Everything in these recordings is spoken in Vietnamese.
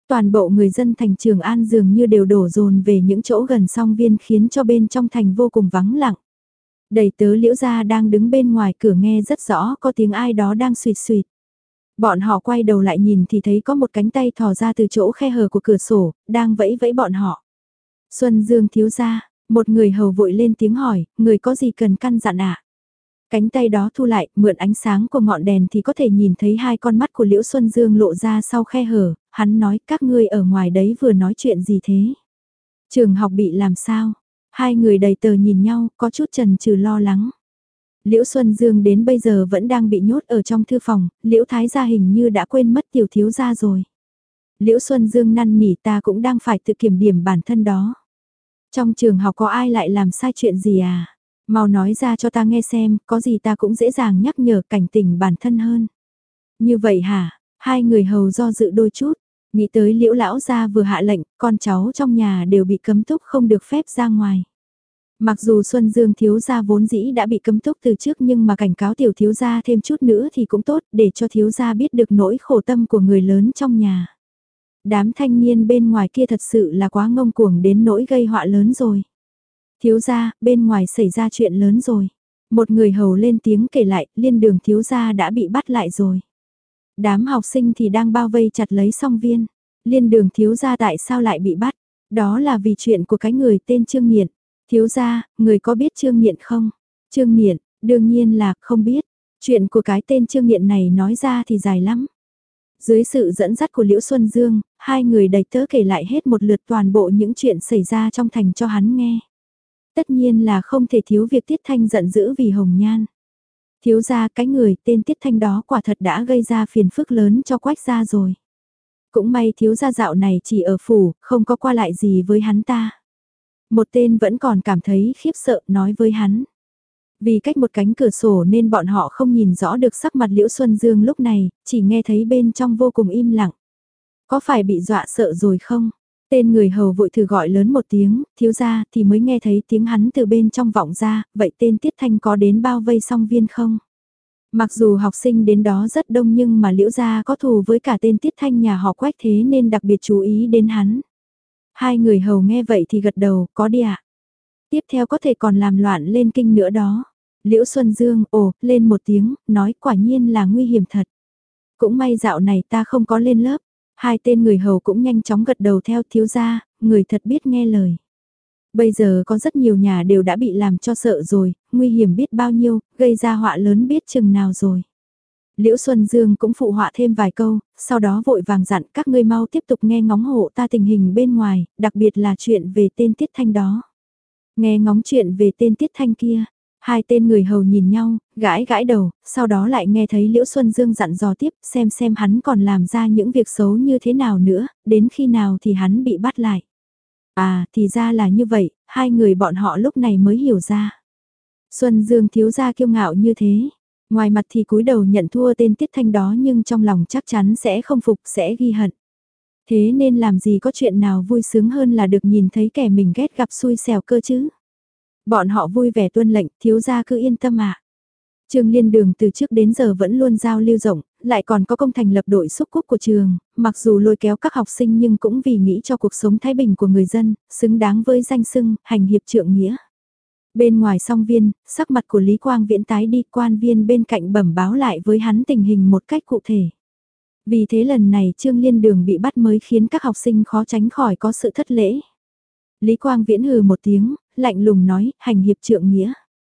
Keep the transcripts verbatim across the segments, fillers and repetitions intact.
Toàn bộ người dân thành Trường An dường như đều đổ dồn về những chỗ gần song viên khiến cho bên trong thành vô cùng vắng lặng. Đầy tớ Liễu gia đang đứng bên ngoài cửa nghe rất rõ có tiếng ai đó đang suýt suýt. Bọn họ quay đầu lại nhìn thì thấy có một cánh tay thò ra từ chỗ khe hở của cửa sổ, đang vẫy vẫy bọn họ. Xuân Dương thiếu gia, một người hầu vội lên tiếng hỏi, người có gì cần căn dặn ạ? À? Cánh tay đó thu lại, mượn ánh sáng của ngọn đèn thì có thể nhìn thấy hai con mắt của Liễu Xuân Dương lộ ra sau khe hở, hắn nói các ngươi ở ngoài đấy vừa nói chuyện gì thế? Trường học bị làm sao? Hai người đầy tờ nhìn nhau, có chút chần chừ lo lắng. Liễu Xuân Dương đến bây giờ vẫn đang bị nhốt ở trong thư phòng, Liễu Thái gia hình như đã quên mất tiểu thiếu gia rồi. Liễu Xuân Dương năn nỉ ta cũng đang phải tự kiểm điểm bản thân đó. Trong trường học có ai lại làm sai chuyện gì à? Mau nói ra cho ta nghe xem, có gì ta cũng dễ dàng nhắc nhở cảnh tỉnh bản thân hơn. Như vậy hả? Hai người hầu do dự đôi chút, nghĩ tới Liễu lão gia vừa hạ lệnh, con cháu trong nhà đều bị cấm túc không được phép ra ngoài. Mặc dù Xuân Dương thiếu gia vốn dĩ đã bị cấm túc từ trước nhưng mà cảnh cáo tiểu thiếu gia thêm chút nữa thì cũng tốt để cho thiếu gia biết được nỗi khổ tâm của người lớn trong nhà. Đám thanh niên bên ngoài kia thật sự là quá ngông cuồng đến nỗi gây họa lớn rồi. Thiếu gia, bên ngoài xảy ra chuyện lớn rồi. Một người hầu lên tiếng kể lại, Liên Đường thiếu gia đã bị bắt lại rồi. Đám học sinh thì đang bao vây chặt lấy song viên. Liên Đường thiếu gia tại sao lại bị bắt? Đó là vì chuyện của cái người tên Trương Nghiện. Thiếu gia, người có biết Trương Nghiện không? Trương Nghiện, đương nhiên là không biết. Chuyện của cái tên Trương Nghiện này nói ra thì dài lắm. Dưới sự dẫn dắt của Liễu Xuân Dương, hai người đầy tớ kể lại hết một lượt toàn bộ những chuyện xảy ra trong thành cho hắn nghe. Tất nhiên là không thể thiếu việc Tiết Thanh giận dữ vì Hồng Nhan. Thiếu gia cái người tên Tiết Thanh đó quả thật đã gây ra phiền phức lớn cho Quách gia rồi. Cũng may thiếu gia dạo này chỉ ở phủ, không có qua lại gì với hắn ta. Một tên vẫn còn cảm thấy khiếp sợ nói với hắn. Vì cách một cánh cửa sổ nên bọn họ không nhìn rõ được sắc mặt Liễu Xuân Dương lúc này, chỉ nghe thấy bên trong vô cùng im lặng. Có phải bị dọa sợ rồi không? Tên người hầu vội thử gọi lớn một tiếng, thiếu gia thì mới nghe thấy tiếng hắn từ bên trong vọng ra, vậy tên Tiết Thanh có đến bao vây song viên không? Mặc dù học sinh đến đó rất đông nhưng mà Liễu gia có thù với cả tên Tiết Thanh nhà họ Quách thế nên đặc biệt chú ý đến hắn. Hai người hầu nghe vậy thì gật đầu, có đi ạ. Tiếp theo có thể còn làm loạn lên kinh nữa đó. Liễu Xuân Dương, ồ, lên một tiếng, nói quả nhiên là nguy hiểm thật. Cũng may dạo này ta không có lên lớp. Hai tên người hầu cũng nhanh chóng gật đầu theo thiếu gia, người thật biết nghe lời. Bây giờ có rất nhiều nhà đều đã bị làm cho sợ rồi, nguy hiểm biết bao nhiêu, gây ra họa lớn biết chừng nào rồi. Liễu Xuân Dương cũng phụ họa thêm vài câu, sau đó vội vàng dặn các ngươi mau tiếp tục nghe ngóng hộ ta tình hình bên ngoài, đặc biệt là chuyện về tên Tiết Thanh đó. Nghe ngóng chuyện về tên Tiết Thanh kia, hai tên người hầu nhìn nhau, gãi gãi đầu, sau đó lại nghe thấy Liễu Xuân Dương dặn dò tiếp xem xem hắn còn làm ra những việc xấu như thế nào nữa, đến khi nào thì hắn bị bắt lại. À, thì ra là như vậy, hai người bọn họ lúc này mới hiểu ra. Xuân Dương thiếu gia kiêu ngạo như thế. Ngoài mặt thì cúi đầu nhận thua tên Tiết Thanh đó nhưng trong lòng chắc chắn sẽ không phục, sẽ ghi hận. Thế nên làm gì có chuyện nào vui sướng hơn là được nhìn thấy kẻ mình ghét gặp xui xẻo cơ chứ. Bọn họ vui vẻ tuân lệnh, thiếu gia cứ yên tâm ạ. À. Trường Liên Đường từ trước đến giờ vẫn luôn giao lưu rộng, lại còn có công thành lập đội xúc cúc của trường, mặc dù lôi kéo các học sinh nhưng cũng vì nghĩ cho cuộc sống thái bình của người dân, xứng đáng với danh xưng, hành hiệp trượng nghĩa. Bên ngoài song viên, sắc mặt của Lý Quang Viễn tái đi, quan viên bên cạnh bẩm báo lại với hắn tình hình một cách cụ thể. Vì thế lần này Trương Liên Đường bị bắt mới khiến các học sinh khó tránh khỏi có sự thất lễ. Lý Quang Viễn hừ một tiếng, lạnh lùng nói, hành hiệp trượng nghĩa.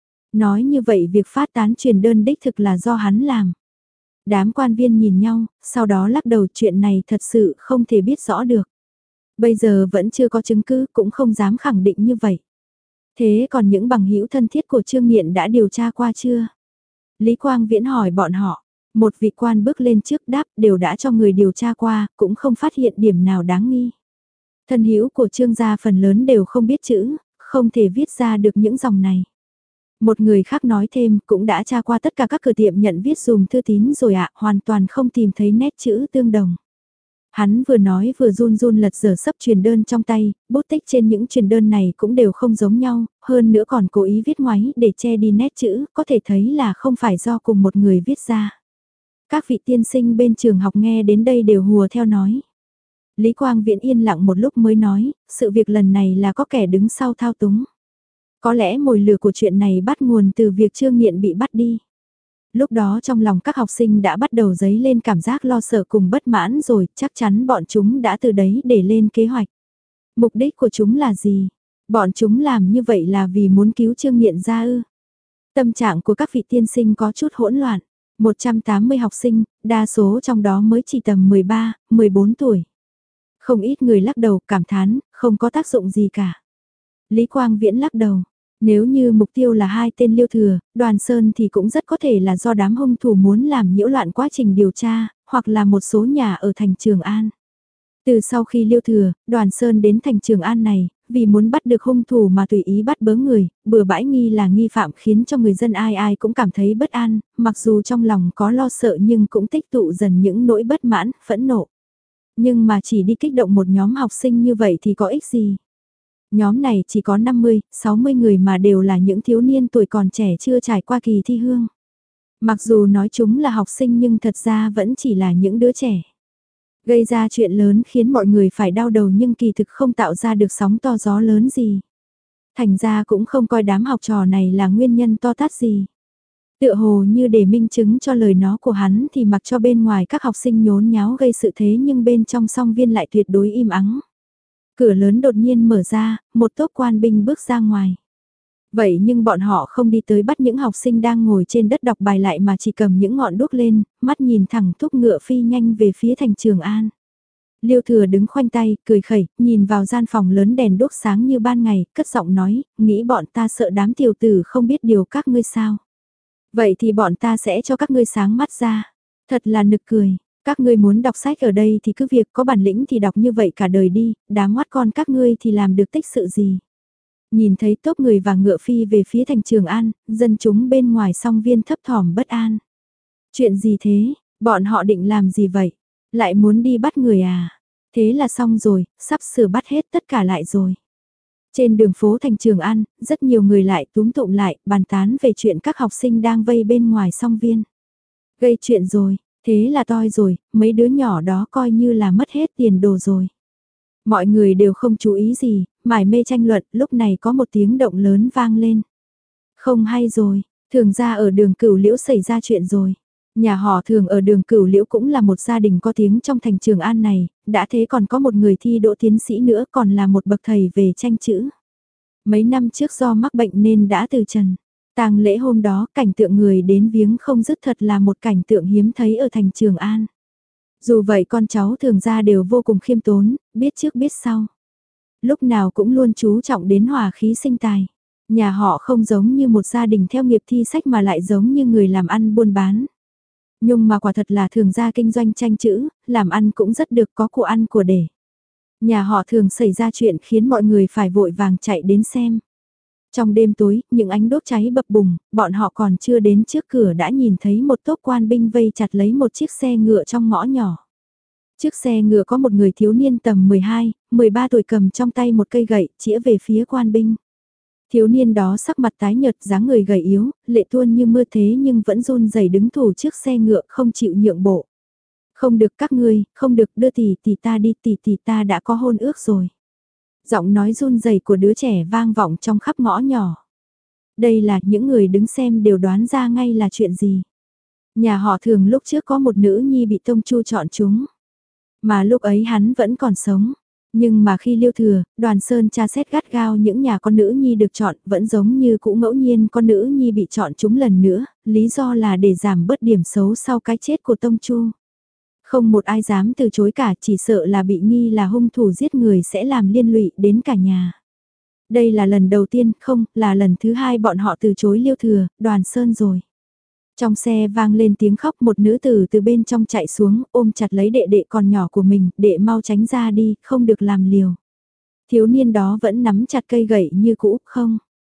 Nói như vậy việc phát tán truyền đơn đích thực là do hắn làm. Đám quan viên nhìn nhau, sau đó lắc đầu chuyện này thật sự không thể biết rõ được. Bây giờ vẫn chưa có chứng cứ cũng không dám khẳng định như vậy. Thế còn những bằng hữu thân thiết của Trương Nghiện đã điều tra qua chưa? Lý Quang Viễn hỏi bọn họ. Một vị quan bước lên trước đáp đều đã cho người điều tra qua, cũng không phát hiện điểm nào đáng nghi. Thân hữu của Trương gia phần lớn đều không biết chữ, không thể viết ra được những dòng này. Một người khác nói thêm cũng đã tra qua tất cả các cửa tiệm nhận viết dùm thư tín rồi ạ, hoàn toàn không tìm thấy nét chữ tương đồng. Hắn vừa nói vừa run run lật dở sấp truyền đơn trong tay, bút tích trên những truyền đơn này cũng đều không giống nhau, hơn nữa còn cố ý viết ngoáy để che đi nét chữ, có thể thấy là không phải do cùng một người viết ra. Các vị tiên sinh bên trường học nghe đến đây đều hùa theo nói. Lý Quang Viễn yên lặng một lúc mới nói, sự việc lần này là có kẻ đứng sau thao túng. Có lẽ mồi lửa của chuyện này bắt nguồn từ việc Trương Nghiện bị bắt đi. Lúc đó trong lòng các học sinh đã bắt đầu dấy lên cảm giác lo sợ cùng bất mãn rồi, chắc chắn bọn chúng đã từ đấy để lên kế hoạch. Mục đích của chúng là gì? Bọn chúng làm như vậy là vì muốn cứu Trương Nghiện ra ư? Tâm trạng của các vị tiên sinh có chút hỗn loạn. một trăm tám mươi học sinh, đa số trong đó mới chỉ tầm mười ba, mười bốn tuổi. Không ít người lắc đầu cảm thán, không có tác dụng gì cả. Lý Quang Viễn lắc đầu. Nếu như mục tiêu là hai tên Liêu Thừa, Đoàn Sơn thì cũng rất có thể là do đám hung thủ muốn làm nhiễu loạn quá trình điều tra, hoặc là một số nhà ở thành Trường An. Từ sau khi Liêu Thừa, Đoàn Sơn đến thành Trường An này, vì muốn bắt được hung thủ mà tùy ý bắt bớ người, bừa bãi nghi là nghi phạm khiến cho người dân ai ai cũng cảm thấy bất an, mặc dù trong lòng có lo sợ nhưng cũng tích tụ dần những nỗi bất mãn, phẫn nộ. Nhưng mà chỉ đi kích động một nhóm học sinh như vậy thì có ích gì? Nhóm này chỉ có năm mươi, sáu mươi người mà đều là những thiếu niên tuổi còn trẻ chưa trải qua kỳ thi hương. Mặc dù nói chúng là học sinh nhưng thật ra vẫn chỉ là những đứa trẻ. Gây ra chuyện lớn khiến mọi người phải đau đầu nhưng kỳ thực không tạo ra được sóng to gió lớn gì. Thành ra cũng không coi đám học trò này là nguyên nhân to tát gì. Tựa hồ như để minh chứng cho lời nó của hắn thì mặc cho bên ngoài các học sinh nhốn nháo gây sự thế nhưng bên trong song viên lại tuyệt đối im ắng. Cửa lớn đột nhiên mở ra, một tốp quan binh bước ra ngoài. Vậy nhưng bọn họ không đi tới bắt những học sinh đang ngồi trên đất đọc bài lại mà chỉ cầm những ngọn đuốc lên, mắt nhìn thẳng thúc ngựa phi nhanh về phía thành Trường An. Liêu Thừa đứng khoanh tay, cười khẩy, nhìn vào gian phòng lớn đèn đuốc sáng như ban ngày, cất giọng nói, nghĩ bọn ta sợ đám tiểu tử không biết điều các ngươi sao. Vậy thì bọn ta sẽ cho các ngươi sáng mắt ra. Thật là nực cười. Các ngươi muốn đọc sách ở đây thì cứ việc có bản lĩnh thì đọc như vậy cả đời đi, đám ngoát con các ngươi thì làm được tích sự gì. Nhìn thấy tốp người và ngựa phi về phía thành Trường An, dân chúng bên ngoài song viên thấp thỏm bất an. Chuyện gì thế, bọn họ định làm gì vậy? Lại muốn đi bắt người à? Thế là xong rồi, sắp sửa bắt hết tất cả lại rồi. Trên đường phố thành Trường An, rất nhiều người lại túm tụm lại, bàn tán về chuyện các học sinh đang vây bên ngoài song viên. Gây chuyện rồi. Thế là toi rồi, mấy đứa nhỏ đó coi như là mất hết tiền đồ rồi. Mọi người đều không chú ý gì, mải mê tranh luận, lúc này có một tiếng động lớn vang lên. Không hay rồi, Thường ra ở đường Cửu Liễu xảy ra chuyện rồi. Nhà họ Thường ở đường Cửu Liễu cũng là một gia đình có tiếng trong thành Trường An này, đã thế còn có một người thi đỗ tiến sĩ nữa còn là một bậc thầy về tranh chữ. Mấy năm trước do mắc bệnh nên đã từ trần. Tang lễ hôm đó, cảnh tượng người đến viếng không dứt thật là một cảnh tượng hiếm thấy ở thành Trường An. Dù vậy con cháu Thường gia đều vô cùng khiêm tốn, biết trước biết sau. Lúc nào cũng luôn chú trọng đến hòa khí sinh tài. Nhà họ không giống như một gia đình theo nghiệp thi sách mà lại giống như người làm ăn buôn bán. Nhưng mà quả thật là Thường gia kinh doanh tranh chữ, làm ăn cũng rất được, có của ăn của để. Nhà họ Thường xảy ra chuyện khiến mọi người phải vội vàng chạy đến xem. Trong đêm tối, những ánh đốt cháy bập bùng, bọn họ còn chưa đến trước cửa đã nhìn thấy một tốp quan binh vây chặt lấy một chiếc xe ngựa trong ngõ nhỏ. Trước xe ngựa có một người thiếu niên tầm mười hai, mười ba tuổi cầm trong tay một cây gậy, chĩa về phía quan binh. Thiếu niên đó sắc mặt tái nhợt, dáng người gầy yếu, lệ tuôn như mưa thế nhưng vẫn run rẩy đứng thủ trước xe ngựa không chịu nhượng bộ. Không được các ngươi, không được, đưa tỷ tỷ ta đi, tỷ tỷ ta đã có hôn ước rồi. Giọng nói run rẩy của đứa trẻ vang vọng trong khắp ngõ nhỏ. Đây là những người đứng xem đều đoán ra ngay là chuyện gì. Nhà họ Thường lúc trước có một nữ nhi bị Tông Chu chọn chúng. Mà lúc ấy hắn vẫn còn sống. Nhưng mà khi Liêu Thừa, Đoàn Sơn tra xét gắt gao những nhà con nữ nhi được chọn vẫn giống như cũ ngẫu nhiên con nữ nhi bị chọn chúng lần nữa, lý do là để giảm bớt điểm xấu sau cái chết của Tông Chu. Không một ai dám từ chối cả, chỉ sợ là bị nghi là hung thủ giết người sẽ làm liên lụy đến cả nhà. Đây là lần đầu tiên, không, là lần thứ hai bọn họ từ chối Liêu Thừa, Đoàn Sơn rồi. Trong xe vang lên tiếng khóc, một nữ tử từ bên trong chạy xuống, ôm chặt lấy đệ đệ còn nhỏ của mình, đệ mau tránh ra đi, không được làm liều. Thiếu niên đó vẫn nắm chặt cây gậy như cũ, không.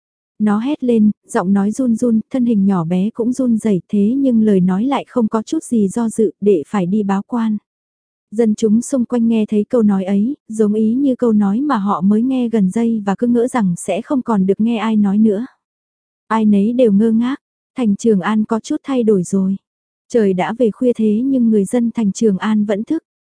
Nó hét lên, giọng nói run run, thân hình nhỏ bé cũng run rẩy thế nhưng lời nói lại không có chút gì do dự, đệ phải đi báo quan. Dân chúng xung quanh nghe thấy câu nói ấy, giống ý như câu nói mà họ mới nghe gần đây và cứ ngỡ rằng sẽ không còn được nghe ai nói nữa. Ai nấy đều ngơ ngác, thành Trường An có chút thay đổi rồi. Trời đã về khuya thế nhưng người dân thành Trường An vẫn thức.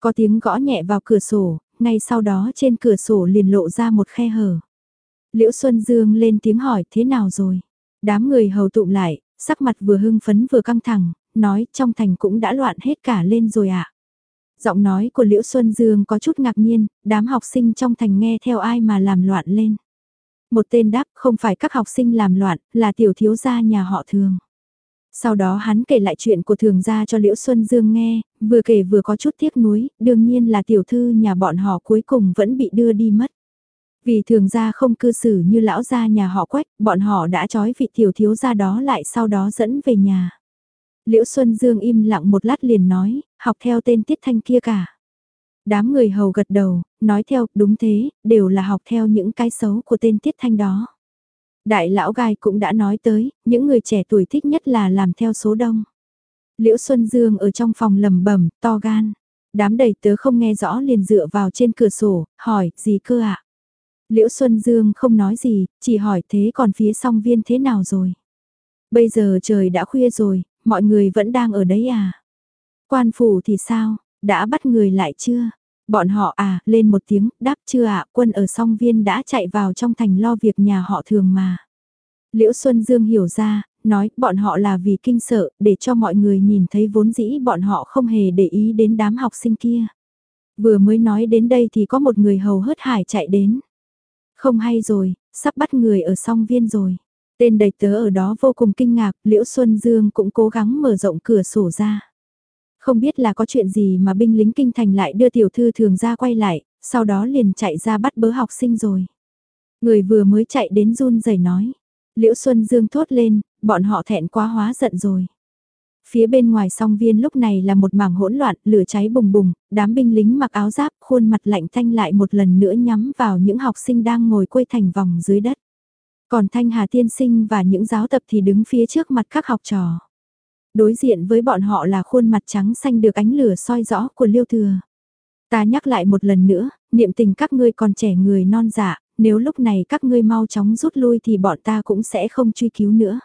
Có tiếng gõ nhẹ vào cửa sổ, ngay sau đó trên cửa sổ liền lộ ra một khe hở. Liễu Xuân Dương lên tiếng hỏi thế nào rồi? Đám người hầu tụm lại, sắc mặt vừa hưng phấn vừa căng thẳng, nói trong thành cũng đã loạn hết cả lên rồi ạ. À? Giọng nói của Liễu Xuân Dương có chút ngạc nhiên, đám học sinh trong thành nghe theo ai mà làm loạn lên. Một tên đáp không phải các học sinh làm loạn, là tiểu thiếu gia nhà họ Thường. Sau đó hắn kể lại chuyện của Thường gia cho Liễu Xuân Dương nghe, vừa kể vừa có chút tiếc nuối, đương nhiên là tiểu thư nhà bọn họ cuối cùng vẫn bị đưa đi mất. Vì Thường gia không cư xử như lão gia nhà họ Quách, bọn họ đã trói vị tiểu thiếu gia đó lại sau đó dẫn về nhà. Liễu Xuân Dương im lặng một lát liền nói, học theo tên Tiết Thanh kia cả. Đám người hầu gật đầu, nói theo, đúng thế, đều là học theo những cái xấu của tên Tiết Thanh đó. Đại lão gai cũng đã nói tới, những người trẻ tuổi thích nhất là làm theo số đông. Liễu Xuân Dương ở trong phòng lầm bẩm to gan. Đám đầy tớ không nghe rõ liền dựa vào trên cửa sổ, hỏi, gì cơ ạ? À? Liễu Xuân Dương không nói gì, chỉ hỏi thế còn phía song viên thế nào rồi? Bây giờ trời đã khuya rồi, mọi người vẫn đang ở đấy à? Quan phủ thì sao, đã bắt người lại chưa? Bọn họ à, lên một tiếng, đáp chưa ạ, quân ở song viên đã chạy vào trong thành lo việc nhà họ Thường mà. Liễu Xuân Dương hiểu ra, nói bọn họ là vì kinh sợ, để cho mọi người nhìn thấy vốn dĩ bọn họ không hề để ý đến đám học sinh kia. Vừa mới nói đến đây thì có một người hầu hớt hải chạy đến. Không hay rồi, sắp bắt người ở song viên rồi. Tên đầy tớ ở đó vô cùng kinh ngạc, Liễu Xuân Dương cũng cố gắng mở rộng cửa sổ ra. Không biết là có chuyện gì mà binh lính kinh thành lại đưa tiểu thư Thường ra quay lại, sau đó liền chạy ra bắt bớ học sinh rồi. Người vừa mới chạy đến run rẩy nói. Liễu Xuân Dương thốt lên, bọn họ thẹn quá hóa giận rồi. Phía bên ngoài song viên lúc này là một mảng hỗn loạn, lửa cháy bùng bùng, đám binh lính mặc áo giáp, khuôn mặt lạnh tanh lại một lần nữa nhắm vào những học sinh đang ngồi quây thành vòng dưới đất. Còn Thanh Hà tiên sinh và những giáo tập thì đứng phía trước mặt các học trò. Đối diện với bọn họ là khuôn mặt trắng xanh được ánh lửa soi rõ của Liêu Thừa. Ta nhắc lại một lần nữa, niệm tình các ngươi còn trẻ người non dạ, nếu lúc này các ngươi mau chóng rút lui thì bọn ta cũng sẽ không truy cứu nữa.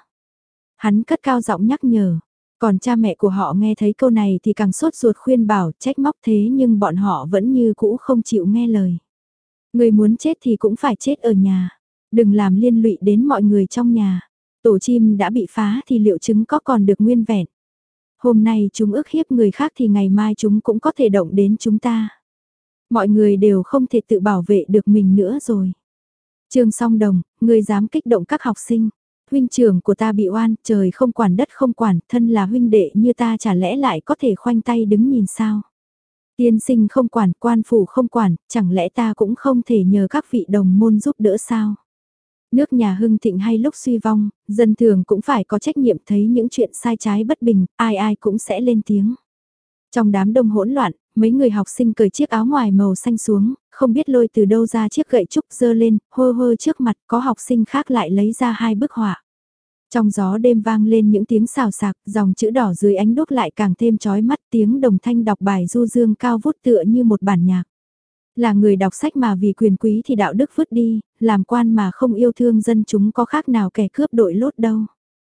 Hắn cất cao giọng nhắc nhở, còn cha mẹ của họ nghe thấy câu này thì càng sốt ruột khuyên bảo trách móc thế nhưng bọn họ vẫn như cũ không chịu nghe lời. Người muốn chết thì cũng phải chết ở nhà, đừng làm liên lụy đến mọi người trong nhà. Tổ chim đã bị phá thì liệu trứng có còn được nguyên vẹn. Hôm nay chúng ức hiếp người khác thì ngày mai chúng cũng có thể động đến chúng ta. Mọi người đều không thể tự bảo vệ được mình nữa rồi. Trương Song Đồng, ngươi dám kích động các học sinh. Huynh trưởng của ta bị oan, trời không quản đất không quản, thân là huynh đệ như ta chả lẽ lại có thể khoanh tay đứng nhìn sao? Tiên sinh không quản, quan phủ không quản, chẳng lẽ ta cũng không thể nhờ các vị đồng môn giúp đỡ sao? Nước nhà hưng thịnh hay lúc suy vong, dân thường cũng phải có trách nhiệm thấy những chuyện sai trái bất bình, ai ai cũng sẽ lên tiếng. Trong đám đông hỗn loạn, mấy người học sinh cởi chiếc áo ngoài màu xanh xuống, không biết lôi từ đâu ra chiếc gậy trúc giơ lên, hơ hơ trước mặt có học sinh khác lại lấy ra hai bức họa. Trong gió đêm vang lên những tiếng xào xạc, dòng chữ đỏ dưới ánh đốt lại càng thêm chói mắt, tiếng đồng thanh đọc bài du dương cao vút tựa như một bản nhạc. Là người đọc sách mà vì quyền quý thì đạo đức vứt đi, làm quan mà không yêu thương dân chúng có khác nào kẻ cướp đội lốt đâu.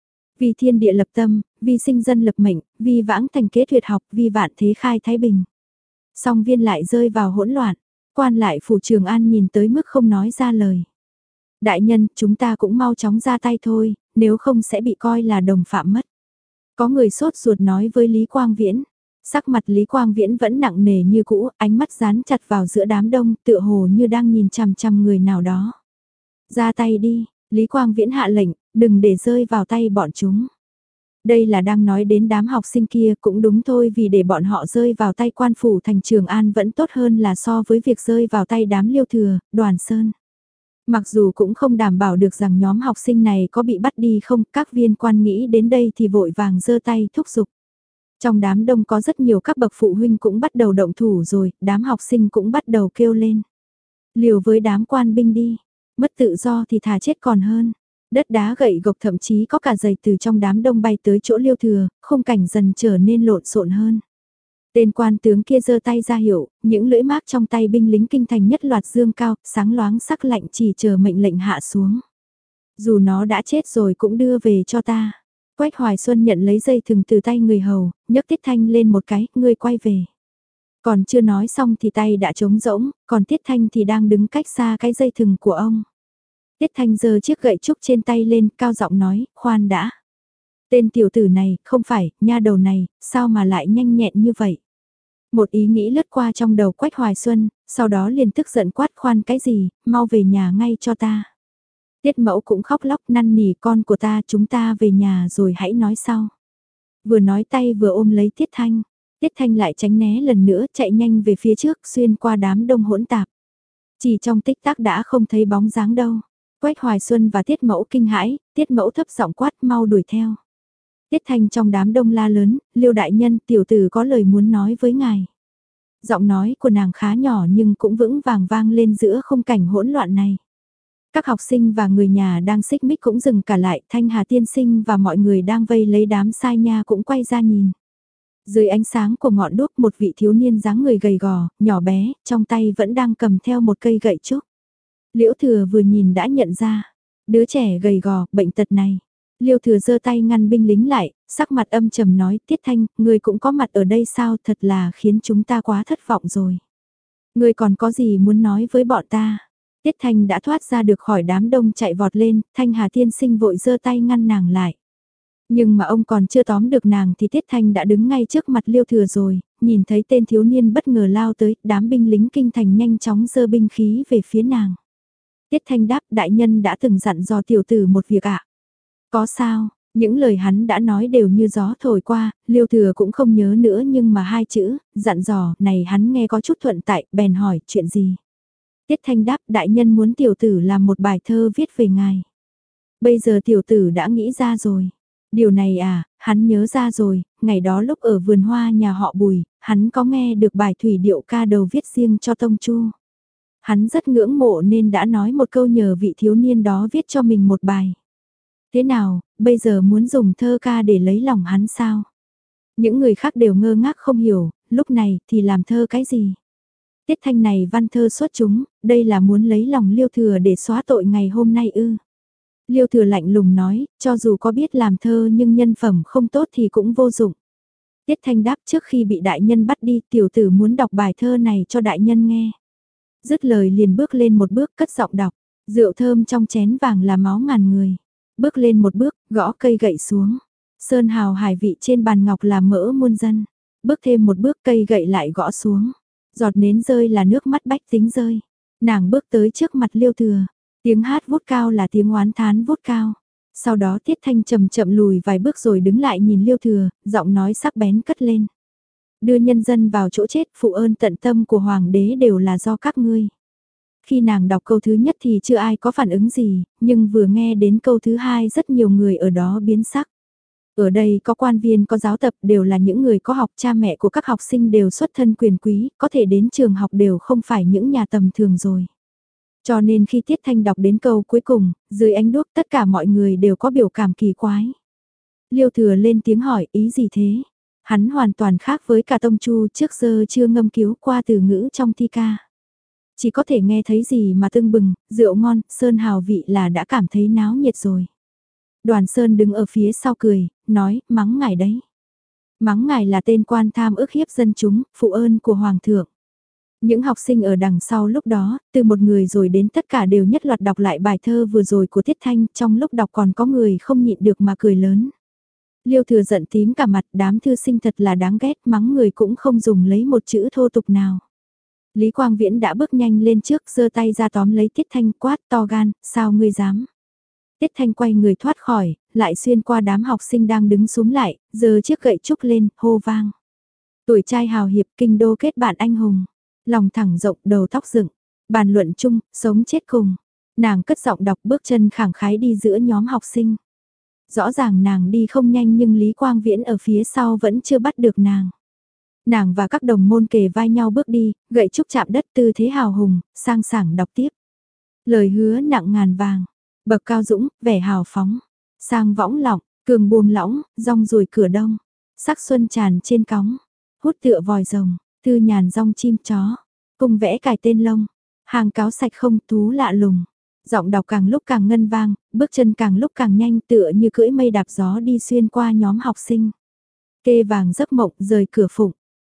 Vì thiên địa lập tâm, vì sinh dân lập mệnh, vì vãng thành kế tuyệt học, vì vạn thế khai thái bình. Song viên lại rơi vào hỗn loạn, quan lại phủ Trường An nhìn tới mức không nói ra lời. Đại nhân, chúng ta cũng mau chóng ra tay thôi, nếu không sẽ bị coi là đồng phạm mất. Có người sốt ruột nói với Lý Quang Viễn. Sắc mặt Lý Quang Viễn vẫn nặng nề như cũ, ánh mắt dán chặt vào giữa đám đông, tựa hồ như đang nhìn chằm chằm người nào đó. Ra tay đi, Lý Quang Viễn hạ lệnh, đừng để rơi vào tay bọn chúng. Đây là đang nói đến đám học sinh kia, cũng đúng thôi, vì để bọn họ rơi vào tay quan phủ thành Trường An vẫn tốt hơn là so với việc rơi vào tay đám Liêu Thừa, Đoàn Sơn. Mặc dù cũng không đảm bảo được rằng nhóm học sinh này có bị bắt đi không, các viên quan nghĩ đến đây thì vội vàng giơ tay thúc giục. Trong đám đông có rất nhiều các bậc phụ huynh cũng bắt đầu động thủ rồi, đám học sinh cũng bắt đầu kêu lên. Liều với đám quan binh đi, mất tự do thì thà chết còn hơn. Đất đá gậy gộc thậm chí có cả giày từ trong đám đông bay tới chỗ Liêu Thừa, khung cảnh dần trở nên lộn xộn hơn. Tên quan tướng kia giơ tay ra hiệu, những lưỡi mác trong tay binh lính kinh thành nhất loạt dương cao, sáng loáng sắc lạnh chỉ chờ mệnh lệnh hạ xuống. Dù nó đã chết rồi cũng đưa về cho ta. Quách Hoài Xuân nhận lấy dây thừng từ tay người hầu, nhấc Tiết Thanh lên một cái, ngươi quay về. Còn chưa nói xong thì tay đã trống rỗng, còn Tiết Thanh thì đang đứng cách xa cái dây thừng của ông. Tiết Thanh giơ chiếc gậy trúc trên tay lên, cao giọng nói, khoan đã. Tên tiểu tử này, không phải, nha đầu này, sao mà lại nhanh nhẹn như vậy? Một ý nghĩ lướt qua trong đầu Quách Hoài Xuân, sau đó liền tức giận quát, khoan cái gì, mau về nhà ngay cho ta. Tiết Mẫu cũng khóc lóc năn nỉ, con của ta, chúng ta về nhà rồi hãy nói sau. Vừa nói tay vừa ôm lấy Tiết Thanh. Tiết Thanh lại tránh né lần nữa, chạy nhanh về phía trước, xuyên qua đám đông hỗn tạp. Chỉ trong tích tắc đã không thấy bóng dáng đâu. Quách Hoài Xuân và Tiết Mẫu kinh hãi, Tiết Mẫu thấp giọng quát, mau đuổi theo. Tiết Thanh trong đám đông la lớn, Liêu đại nhân, tiểu tử có lời muốn nói với ngài. Giọng nói của nàng khá nhỏ nhưng cũng vững vàng vang lên giữa khung cảnh hỗn loạn này. Các học sinh và người nhà đang xích mích cũng dừng cả lại, Thanh Hà tiên sinh và mọi người đang vây lấy đám sai nha cũng quay ra nhìn. Dưới ánh sáng của ngọn đuốc, một vị thiếu niên dáng người gầy gò, nhỏ bé, trong tay vẫn đang cầm theo một cây gậy trúc. Liễu Thừa vừa nhìn đã nhận ra, đứa trẻ gầy gò, bệnh tật này. Liêu Thừa giơ tay ngăn binh lính lại, sắc mặt âm trầm nói, Tiết Thanh, người cũng có mặt ở đây sao, thật là khiến chúng ta quá thất vọng rồi. Người còn có gì muốn nói với bọn ta? Tiết Thanh đã thoát ra được khỏi đám đông chạy vọt lên, Thanh Hà tiên sinh vội giơ tay ngăn nàng lại. Nhưng mà ông còn chưa tóm được nàng thì Tiết Thanh đã đứng ngay trước mặt Liêu Thừa rồi, nhìn thấy tên thiếu niên bất ngờ lao tới, đám binh lính kinh thành nhanh chóng giơ binh khí về phía nàng. Tiết Thanh đáp, đại nhân đã từng dặn dò tiểu tử một việc ạ. Có sao, những lời hắn đã nói đều như gió thổi qua, Liêu Thừa cũng không nhớ nữa nhưng mà hai chữ, dặn dò, này hắn nghe có chút thuận tại, bèn hỏi, chuyện gì? Tiết Thanh đáp, đại nhân muốn tiểu tử làm một bài thơ viết về ngài. Bây giờ tiểu tử đã nghĩ ra rồi. Điều này à, hắn nhớ ra rồi, ngày đó lúc ở vườn hoa nhà họ Bùi, hắn có nghe được bài thủy điệu ca đầu viết riêng cho Tông Chu. Hắn rất ngưỡng mộ nên đã nói một câu nhờ vị thiếu niên đó viết cho mình một bài. Thế nào, bây giờ muốn dùng thơ ca để lấy lòng hắn sao? Những người khác đều ngơ ngác không hiểu, lúc này thì làm thơ cái gì? Tiết Thanh này văn thơ xuất chúng, đây là muốn lấy lòng Liêu Thừa để xóa tội ngày hôm nay ư. Liêu Thừa lạnh lùng nói, cho dù có biết làm thơ nhưng nhân phẩm không tốt thì cũng vô dụng. Tiết Thanh đáp, trước khi bị đại nhân bắt đi, tiểu tử muốn đọc bài thơ này cho đại nhân nghe. Dứt lời liền bước lên một bước, cất giọng đọc, rượu thơm trong chén vàng là máu ngàn người. Bước lên một bước, gõ cây gậy xuống. Sơn hào hải vị trên bàn ngọc là mỡ muôn dân. Bước thêm một bước, cây gậy lại gõ xuống. Giọt nến rơi là nước mắt bách tính rơi. Nàng bước tới trước mặt Liêu Thừa. Tiếng hát vút cao là tiếng oán thán vút cao. Sau đó Tiết Thanh chậm chậm lùi vài bước rồi đứng lại nhìn Liêu Thừa, giọng nói sắc bén cất lên. Đưa nhân dân vào chỗ chết, phụ ơn tận tâm của hoàng đế đều là do các ngươi. Khi nàng đọc câu thứ nhất thì chưa ai có phản ứng gì, nhưng vừa nghe đến câu thứ hai rất nhiều người ở đó biến sắc. Ở đây có quan viên có giáo tập đều là những người có học, cha mẹ của các học sinh đều xuất thân quyền quý, có thể đến trường học đều không phải những nhà tầm thường rồi. Cho nên khi Tiết Thanh đọc đến câu cuối cùng, dưới ánh đuốc tất cả mọi người đều có biểu cảm kỳ quái. Liêu Thừa lên tiếng hỏi ý gì thế? Hắn hoàn toàn khác với cả Tông Chu, trước giờ chưa ngâm cứu qua từ ngữ trong thi ca. Chỉ có thể nghe thấy gì mà tưng bừng, rượu ngon, sơn hào vị là đã cảm thấy náo nhiệt rồi. Đoàn Sơn đứng ở phía sau cười, nói, mắng ngài đấy. Mắng ngài là tên quan tham ức hiếp dân chúng, phụ ơn của Hoàng thượng. Những học sinh ở đằng sau lúc đó, từ một người rồi đến tất cả đều nhất loạt đọc lại bài thơ vừa rồi của Tiết Thanh, trong lúc đọc còn có người không nhịn được mà cười lớn. Liêu Thừa giận tím cả mặt, đám thư sinh thật là đáng ghét, mắng người cũng không dùng lấy một chữ thô tục nào. Lý Quang Viễn đã bước nhanh lên trước, giơ tay ra tóm lấy Tiết Thanh quát to gan, sao ngươi dám. Tiết Thanh quay người thoát khỏi, lại xuyên qua đám học sinh đang đứng súm lại, giơ chiếc gậy trúc lên, hô vang. Tuổi trai hào hiệp, kinh đô kết bạn anh hùng. Lòng thẳng rộng, đầu tóc dựng. Bàn luận chung, sống chết cùng. Nàng cất giọng đọc, bước chân khẳng khái đi giữa nhóm học sinh. Rõ ràng nàng đi không nhanh nhưng Lý Quang Viễn ở phía sau vẫn chưa bắt được nàng. Nàng và các đồng môn kề vai nhau bước đi, gậy trúc chạm đất, tư thế hào hùng, sang sảng đọc tiếp. Lời hứa nặng ngàn vàng, bậc cao dũng, vẻ hào phóng, sang võng lọng, cường buồm lõng, rong ruổi cửa đông, sắc xuân tràn trên cóng, hút tựa vòi rồng, thư nhàn rong chim chó, cùng vẽ cài tên lông, hàng cáo sạch không thú lạ lùng. Giọng đọc càng lúc càng ngân vang, bước chân càng lúc càng nhanh, tựa như cưỡi mây đạp gió đi xuyên qua nhóm học sinh. Kê vàng giấc mộng rời cửa phụng,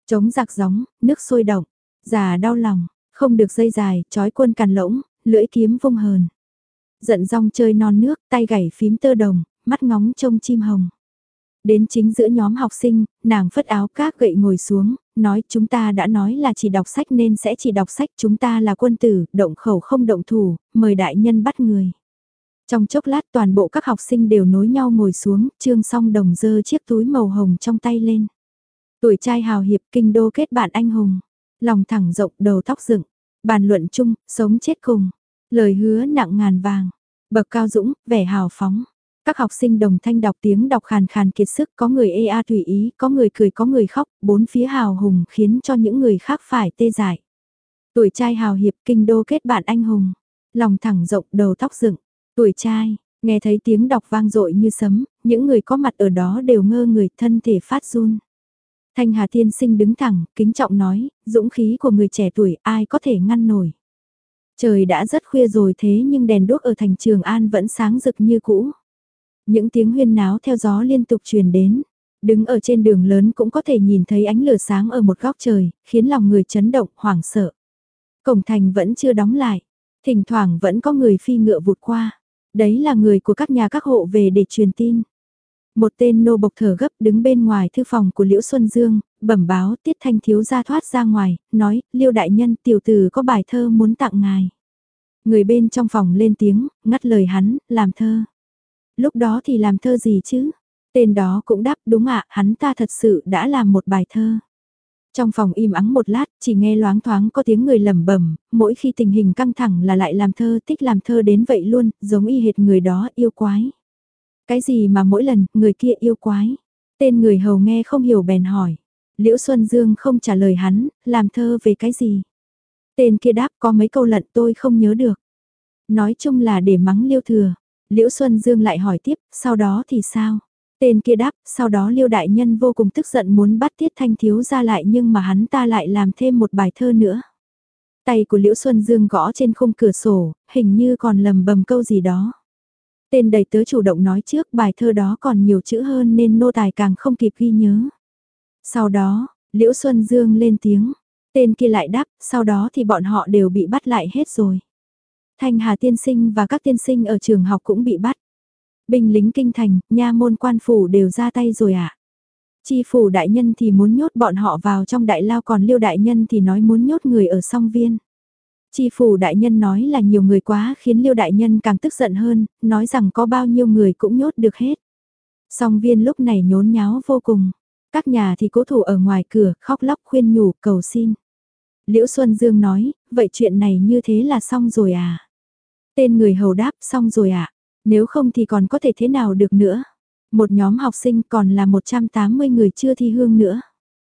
Trống giặc gióng, nước sôi động, già đau lòng, không được dây dài, trói quân càn lỗng, lưỡi kiếm vung hờn. Giận rong chơi non nước, tay gảy phím tơ đồng, mắt ngóng trông chim hồng. Đến chính giữa nhóm học sinh, nàng phất áo các gậy ngồi xuống, nói chúng ta đã nói là chỉ đọc sách nên sẽ chỉ đọc sách, chúng ta là quân tử, động khẩu không động thủ, mời đại nhân bắt người. Trong chốc lát toàn bộ các học sinh đều nối nhau ngồi xuống, Trương Song Đồng giơ chiếc túi màu hồng trong tay lên. Tuổi trai hào hiệp, kinh đô kết bạn anh hùng, lòng thẳng rộng, đầu tóc dựng, bàn luận chung, sống chết cùng, lời hứa nặng ngàn vàng, bậc cao dũng, vẻ hào phóng. Các học sinh đồng thanh đọc tiếng đọc khàn khàn kiệt sức, có người ê a tùy ý, có người cười có người khóc, bốn phía hào hùng khiến cho những người khác phải tê dại. Tuổi trai hào hiệp, kinh đô kết bạn anh hùng, lòng thẳng rộng, đầu tóc dựng, tuổi trai, nghe thấy tiếng đọc vang dội như sấm, những người có mặt ở đó đều ngơ người, thân thể phát run. Thanh Hà tiên sinh đứng thẳng, kính trọng nói, dũng khí của người trẻ tuổi ai có thể ngăn nổi. Trời đã rất khuya rồi thế nhưng đèn đuốc ở thành Trường An vẫn sáng rực như cũ. Những tiếng huyên náo theo gió liên tục truyền đến. Đứng ở trên đường lớn cũng có thể nhìn thấy ánh lửa sáng ở một góc trời, khiến lòng người chấn động, hoảng sợ. Cổng thành vẫn chưa đóng lại. Thỉnh thoảng vẫn có người phi ngựa vụt qua. Đấy là người của các nhà các hộ về để truyền tin. Một tên nô bộc thở gấp đứng bên ngoài thư phòng của Liễu Xuân Dương, bẩm báo Tiết Thanh thiếu gia thoát ra ngoài, nói, Liêu đại nhân tiểu tử có bài thơ muốn tặng ngài. Người bên trong phòng lên tiếng, ngắt lời hắn, làm thơ. Lúc đó thì làm thơ gì chứ? Tên đó cũng đáp đúng ạ, hắn ta thật sự đã làm một bài thơ. Trong phòng im ắng một lát, chỉ nghe loáng thoáng có tiếng người lẩm bẩm, mỗi khi tình hình căng thẳng là lại làm thơ, thích làm thơ đến vậy luôn, giống y hệt người đó yêu quái. Cái gì mà mỗi lần, người kia yêu quái? Tên người hầu nghe không hiểu bèn hỏi. Liễu Xuân Dương không trả lời hắn, làm thơ về cái gì? Tên kia đáp có mấy câu lận tôi không nhớ được. Nói chung là để mắng Liêu Thừa. Liễu Xuân Dương lại hỏi tiếp, sau đó thì sao? Tên kia đáp, sau đó Liêu đại nhân vô cùng tức giận muốn bắt Tiết Thanh thiếu ra lại nhưng mà hắn ta lại làm thêm một bài thơ nữa. Tay của Liễu Xuân Dương gõ trên khung cửa sổ, hình như còn lầm bầm câu gì đó. Tên đầy tớ chủ động nói trước bài thơ đó còn nhiều chữ hơn nên nô tài càng không kịp ghi nhớ. Sau đó, Liễu Xuân Dương lên tiếng, tên kia lại đáp, sau đó thì bọn họ đều bị bắt lại hết rồi. Thanh Hà tiên sinh và các tiên sinh ở trường học cũng bị bắt. Binh lính kinh thành, nha môn quan phủ đều ra tay rồi ạ. À? Chi phủ đại nhân thì muốn nhốt bọn họ vào trong đại lao còn Liêu đại nhân thì nói muốn nhốt người ở song viên. Chi phủ đại nhân nói là nhiều người quá khiến Liêu đại nhân càng tức giận hơn, nói rằng có bao nhiêu người cũng nhốt được hết. Song viên lúc này nhốn nháo vô cùng. Các nhà thì cố thủ ở ngoài cửa, khóc lóc khuyên nhủ, cầu xin. Liễu Xuân Dương nói, vậy chuyện này như thế là xong rồi à? Tên người hầu đáp, xong rồi ạ. À? Nếu không thì còn có thể thế nào được nữa? Một nhóm học sinh còn là một trăm tám mươi người chưa thi hương nữa.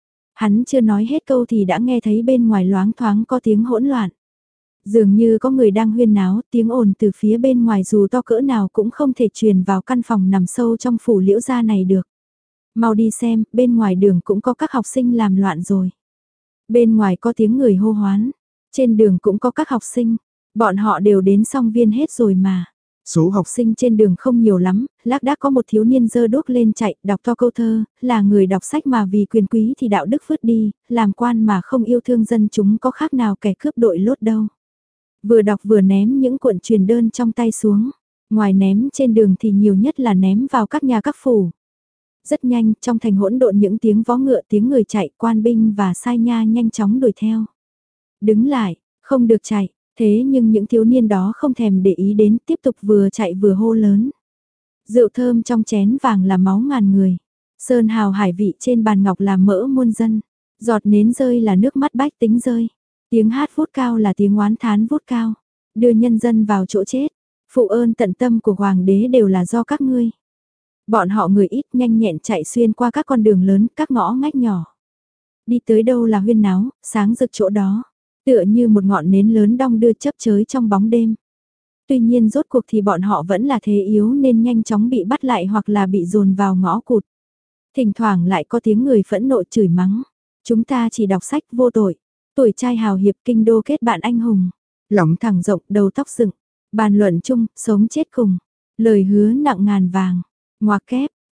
Hắn chưa nói hết câu thì đã nghe thấy bên ngoài loáng thoáng có tiếng hỗn loạn. Dường như có người đang huyên náo, tiếng ồn từ phía bên ngoài dù to cỡ nào cũng không thể truyền vào căn phòng nằm sâu trong phủ Liễu gia này được. Mau đi xem, bên ngoài đường cũng có các học sinh làm loạn rồi. Bên ngoài có tiếng người hô hoán, trên đường cũng có các học sinh, bọn họ đều đến song viên hết rồi mà. Số học sinh trên đường không nhiều lắm, lác đác có một thiếu niên giơ đuốc lên chạy, đọc to câu thơ, là người đọc sách mà vì quyền quý thì đạo đức vứt đi, làm quan mà không yêu thương dân chúng có khác nào kẻ cướp đội lốt đâu. Vừa đọc vừa ném những cuộn truyền đơn trong tay xuống, ngoài ném trên đường thì nhiều nhất là ném vào các nhà các phủ. Rất nhanh, trong thành hỗn độn những tiếng vó ngựa, tiếng người chạy, quan binh và sai nha nhanh chóng đuổi theo. Đứng lại, không được chạy. Thế nhưng những thiếu niên đó không thèm để ý đến, tiếp tục vừa chạy vừa hô lớn. Rượu thơm trong chén vàng là máu ngàn người. Sơn hào hải vị trên bàn ngọc là mỡ muôn dân. Giọt nến rơi là nước mắt bách tính rơi. Tiếng hát vút cao là tiếng oán thán vút cao. Đưa nhân dân vào chỗ chết. Phụ ơn tận tâm của hoàng đế đều là do các ngươi. Bọn họ người ít nhanh nhẹn chạy xuyên qua các con đường lớn, các ngõ ngách nhỏ. Đi tới đâu là huyên náo, sáng rực chỗ đó. Tựa như một ngọn nến lớn đong đưa chấp chới trong bóng đêm. Tuy nhiên rốt cuộc thì bọn họ vẫn là thế yếu nên nhanh chóng bị bắt lại hoặc là bị dồn vào ngõ cụt. Thỉnh thoảng lại có tiếng người phẫn nộ chửi mắng. Chúng ta chỉ đọc sách vô tội. Tuổi trai hào hiệp kinh đô kết bạn anh hùng. Lỏng thẳng rộng đầu tóc dựng. Bàn luận chung, sống chết cùng. Lời hứa nặng ngàn vàng. Ngoặc kép,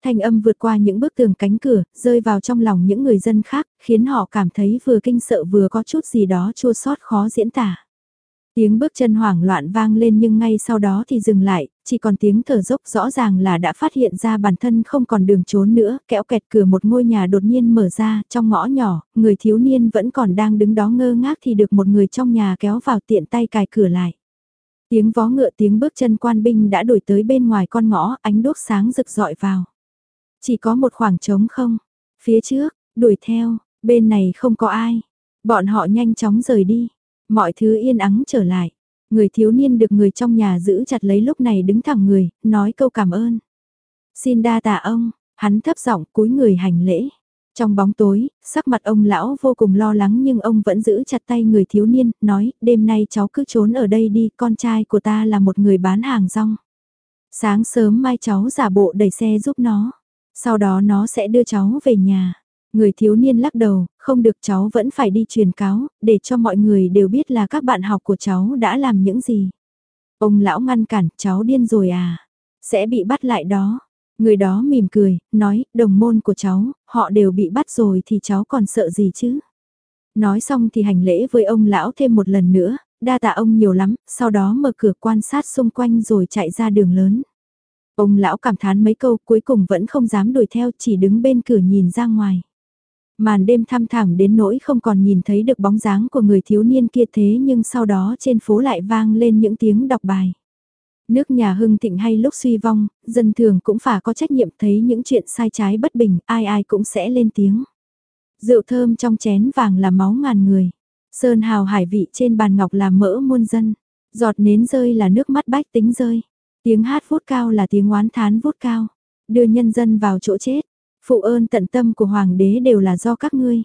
Thanh âm vượt qua những bức tường cánh cửa, rơi vào trong lòng những người dân khác, khiến họ cảm thấy vừa kinh sợ vừa có chút gì đó chua xót khó diễn tả. Tiếng bước chân hoảng loạn vang lên nhưng ngay sau đó thì dừng lại, chỉ còn tiếng thở dốc rõ ràng là đã phát hiện ra bản thân không còn đường trốn nữa, kẽo kẹt cửa một ngôi nhà đột nhiên mở ra, trong ngõ nhỏ, người thiếu niên vẫn còn đang đứng đó ngơ ngác thì được một người trong nhà kéo vào tiện tay cài cửa lại. Tiếng vó ngựa tiếng bước chân quan binh đã đuổi tới bên ngoài con ngõ, ánh đốt sáng rực rọi vào. Chỉ có một khoảng trống không, phía trước, đuổi theo, bên này không có ai. Bọn họ nhanh chóng rời đi, mọi thứ yên ắng trở lại. Người thiếu niên được người trong nhà giữ chặt lấy lúc này đứng thẳng người, nói câu cảm ơn. Xin đa tạ ông, hắn thấp giọng cúi người hành lễ. Trong bóng tối, sắc mặt ông lão vô cùng lo lắng nhưng ông vẫn giữ chặt tay người thiếu niên, nói, đêm nay cháu cứ trốn ở đây đi, con trai của ta là một người bán hàng rong. Sáng sớm mai cháu giả bộ đẩy xe giúp nó, sau đó nó sẽ đưa cháu về nhà. Người thiếu niên lắc đầu, không được cháu vẫn phải đi truyền cáo, để cho mọi người đều biết là các bạn học của cháu đã làm những gì. Ông lão ngăn cản, cháu điên rồi à, sẽ bị bắt lại đó. Người đó mỉm cười, nói, đồng môn của cháu, họ đều bị bắt rồi thì cháu còn sợ gì chứ. Nói xong thì hành lễ với ông lão thêm một lần nữa, đa tạ ông nhiều lắm, sau đó mở cửa quan sát xung quanh rồi chạy ra đường lớn. Ông lão cảm thán mấy câu cuối cùng vẫn không dám đuổi theo, chỉ đứng bên cửa nhìn ra ngoài. Màn đêm thăm thẳm đến nỗi không còn nhìn thấy được bóng dáng của người thiếu niên kia thế nhưng sau đó trên phố lại vang lên những tiếng đọc bài. Nước nhà hưng thịnh hay lúc suy vong, dân thường cũng phải có trách nhiệm thấy những chuyện sai trái bất bình, ai ai cũng sẽ lên tiếng. Rượu thơm trong chén vàng là máu ngàn người. Sơn hào hải vị trên bàn ngọc là mỡ muôn dân. Giọt nến rơi là nước mắt bách tính rơi. Tiếng hát vút cao là tiếng oán thán vút cao. Đưa nhân dân vào chỗ chết. Phụ ơn tận tâm của hoàng đế đều là do các ngươi.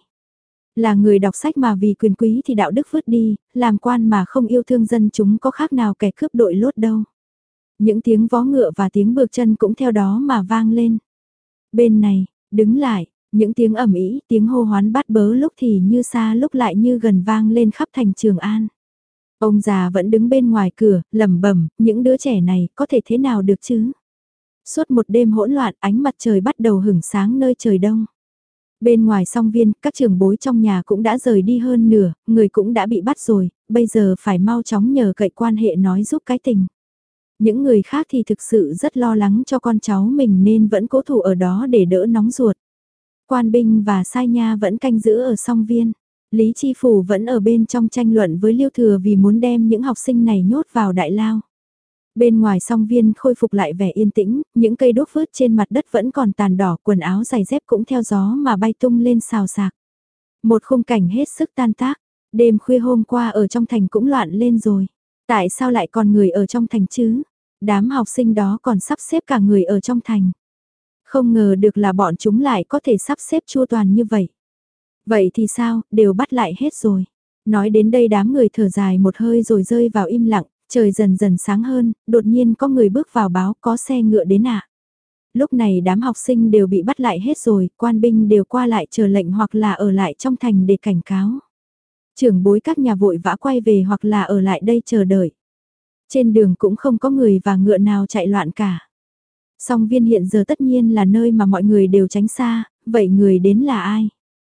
Là người đọc sách mà vì quyền quý thì đạo đức vứt đi, làm quan mà không yêu thương dân chúng có khác nào kẻ cướp đội lốt đâu. Những tiếng vó ngựa và tiếng bước chân cũng theo đó mà vang lên. Bên này, đứng lại, những tiếng ầm ĩ, tiếng hô hoán bắt bớ lúc thì như xa lúc lại như gần vang lên khắp thành Trường An. Ông già vẫn đứng bên ngoài cửa, lẩm bẩm, những đứa trẻ này có thể thế nào được chứ? Suốt một đêm hỗn loạn, ánh mặt trời bắt đầu hửng sáng nơi trời đông. Bên ngoài song viên, các trưởng bối trong nhà cũng đã rời đi hơn nửa, người cũng đã bị bắt rồi, bây giờ phải mau chóng nhờ cậy quan hệ nói giúp cái tình. Những người khác thì thực sự rất lo lắng cho con cháu mình nên vẫn cố thủ ở đó để đỡ nóng ruột. Quan binh và sai nha vẫn canh giữ ở song viên. Lý Chi Phủ vẫn ở bên trong tranh luận với Liêu Thừa vì muốn đem những học sinh này nhốt vào đại lao. Bên ngoài song viên khôi phục lại vẻ yên tĩnh, những cây đốt vớt trên mặt đất vẫn còn tàn đỏ, quần áo giày dép cũng theo gió mà bay tung lên xào xạc. Một khung cảnh hết sức tan tác, đêm khuya hôm qua ở trong thành cũng loạn lên rồi. Tại sao lại còn người ở trong thành chứ? Đám học sinh đó còn sắp xếp cả người ở trong thành. Không ngờ được là bọn chúng lại có thể sắp xếp chua toàn như vậy. Vậy thì sao, đều bắt lại hết rồi. Nói đến đây đám người thở dài một hơi rồi rơi vào im lặng, trời dần dần sáng hơn, đột nhiên có người bước vào báo có xe ngựa đến ạ. Lúc này đám học sinh đều bị bắt lại hết rồi, quan binh đều qua lại chờ lệnh hoặc là ở lại trong thành để cảnh cáo. Trưởng bối các nhà vội vã quay về hoặc là ở lại đây chờ đợi. Trên đường cũng không có người và ngựa nào chạy loạn cả. Song viên hiện giờ tất nhiên là nơi mà mọi người đều tránh xa, vậy người đến là ai?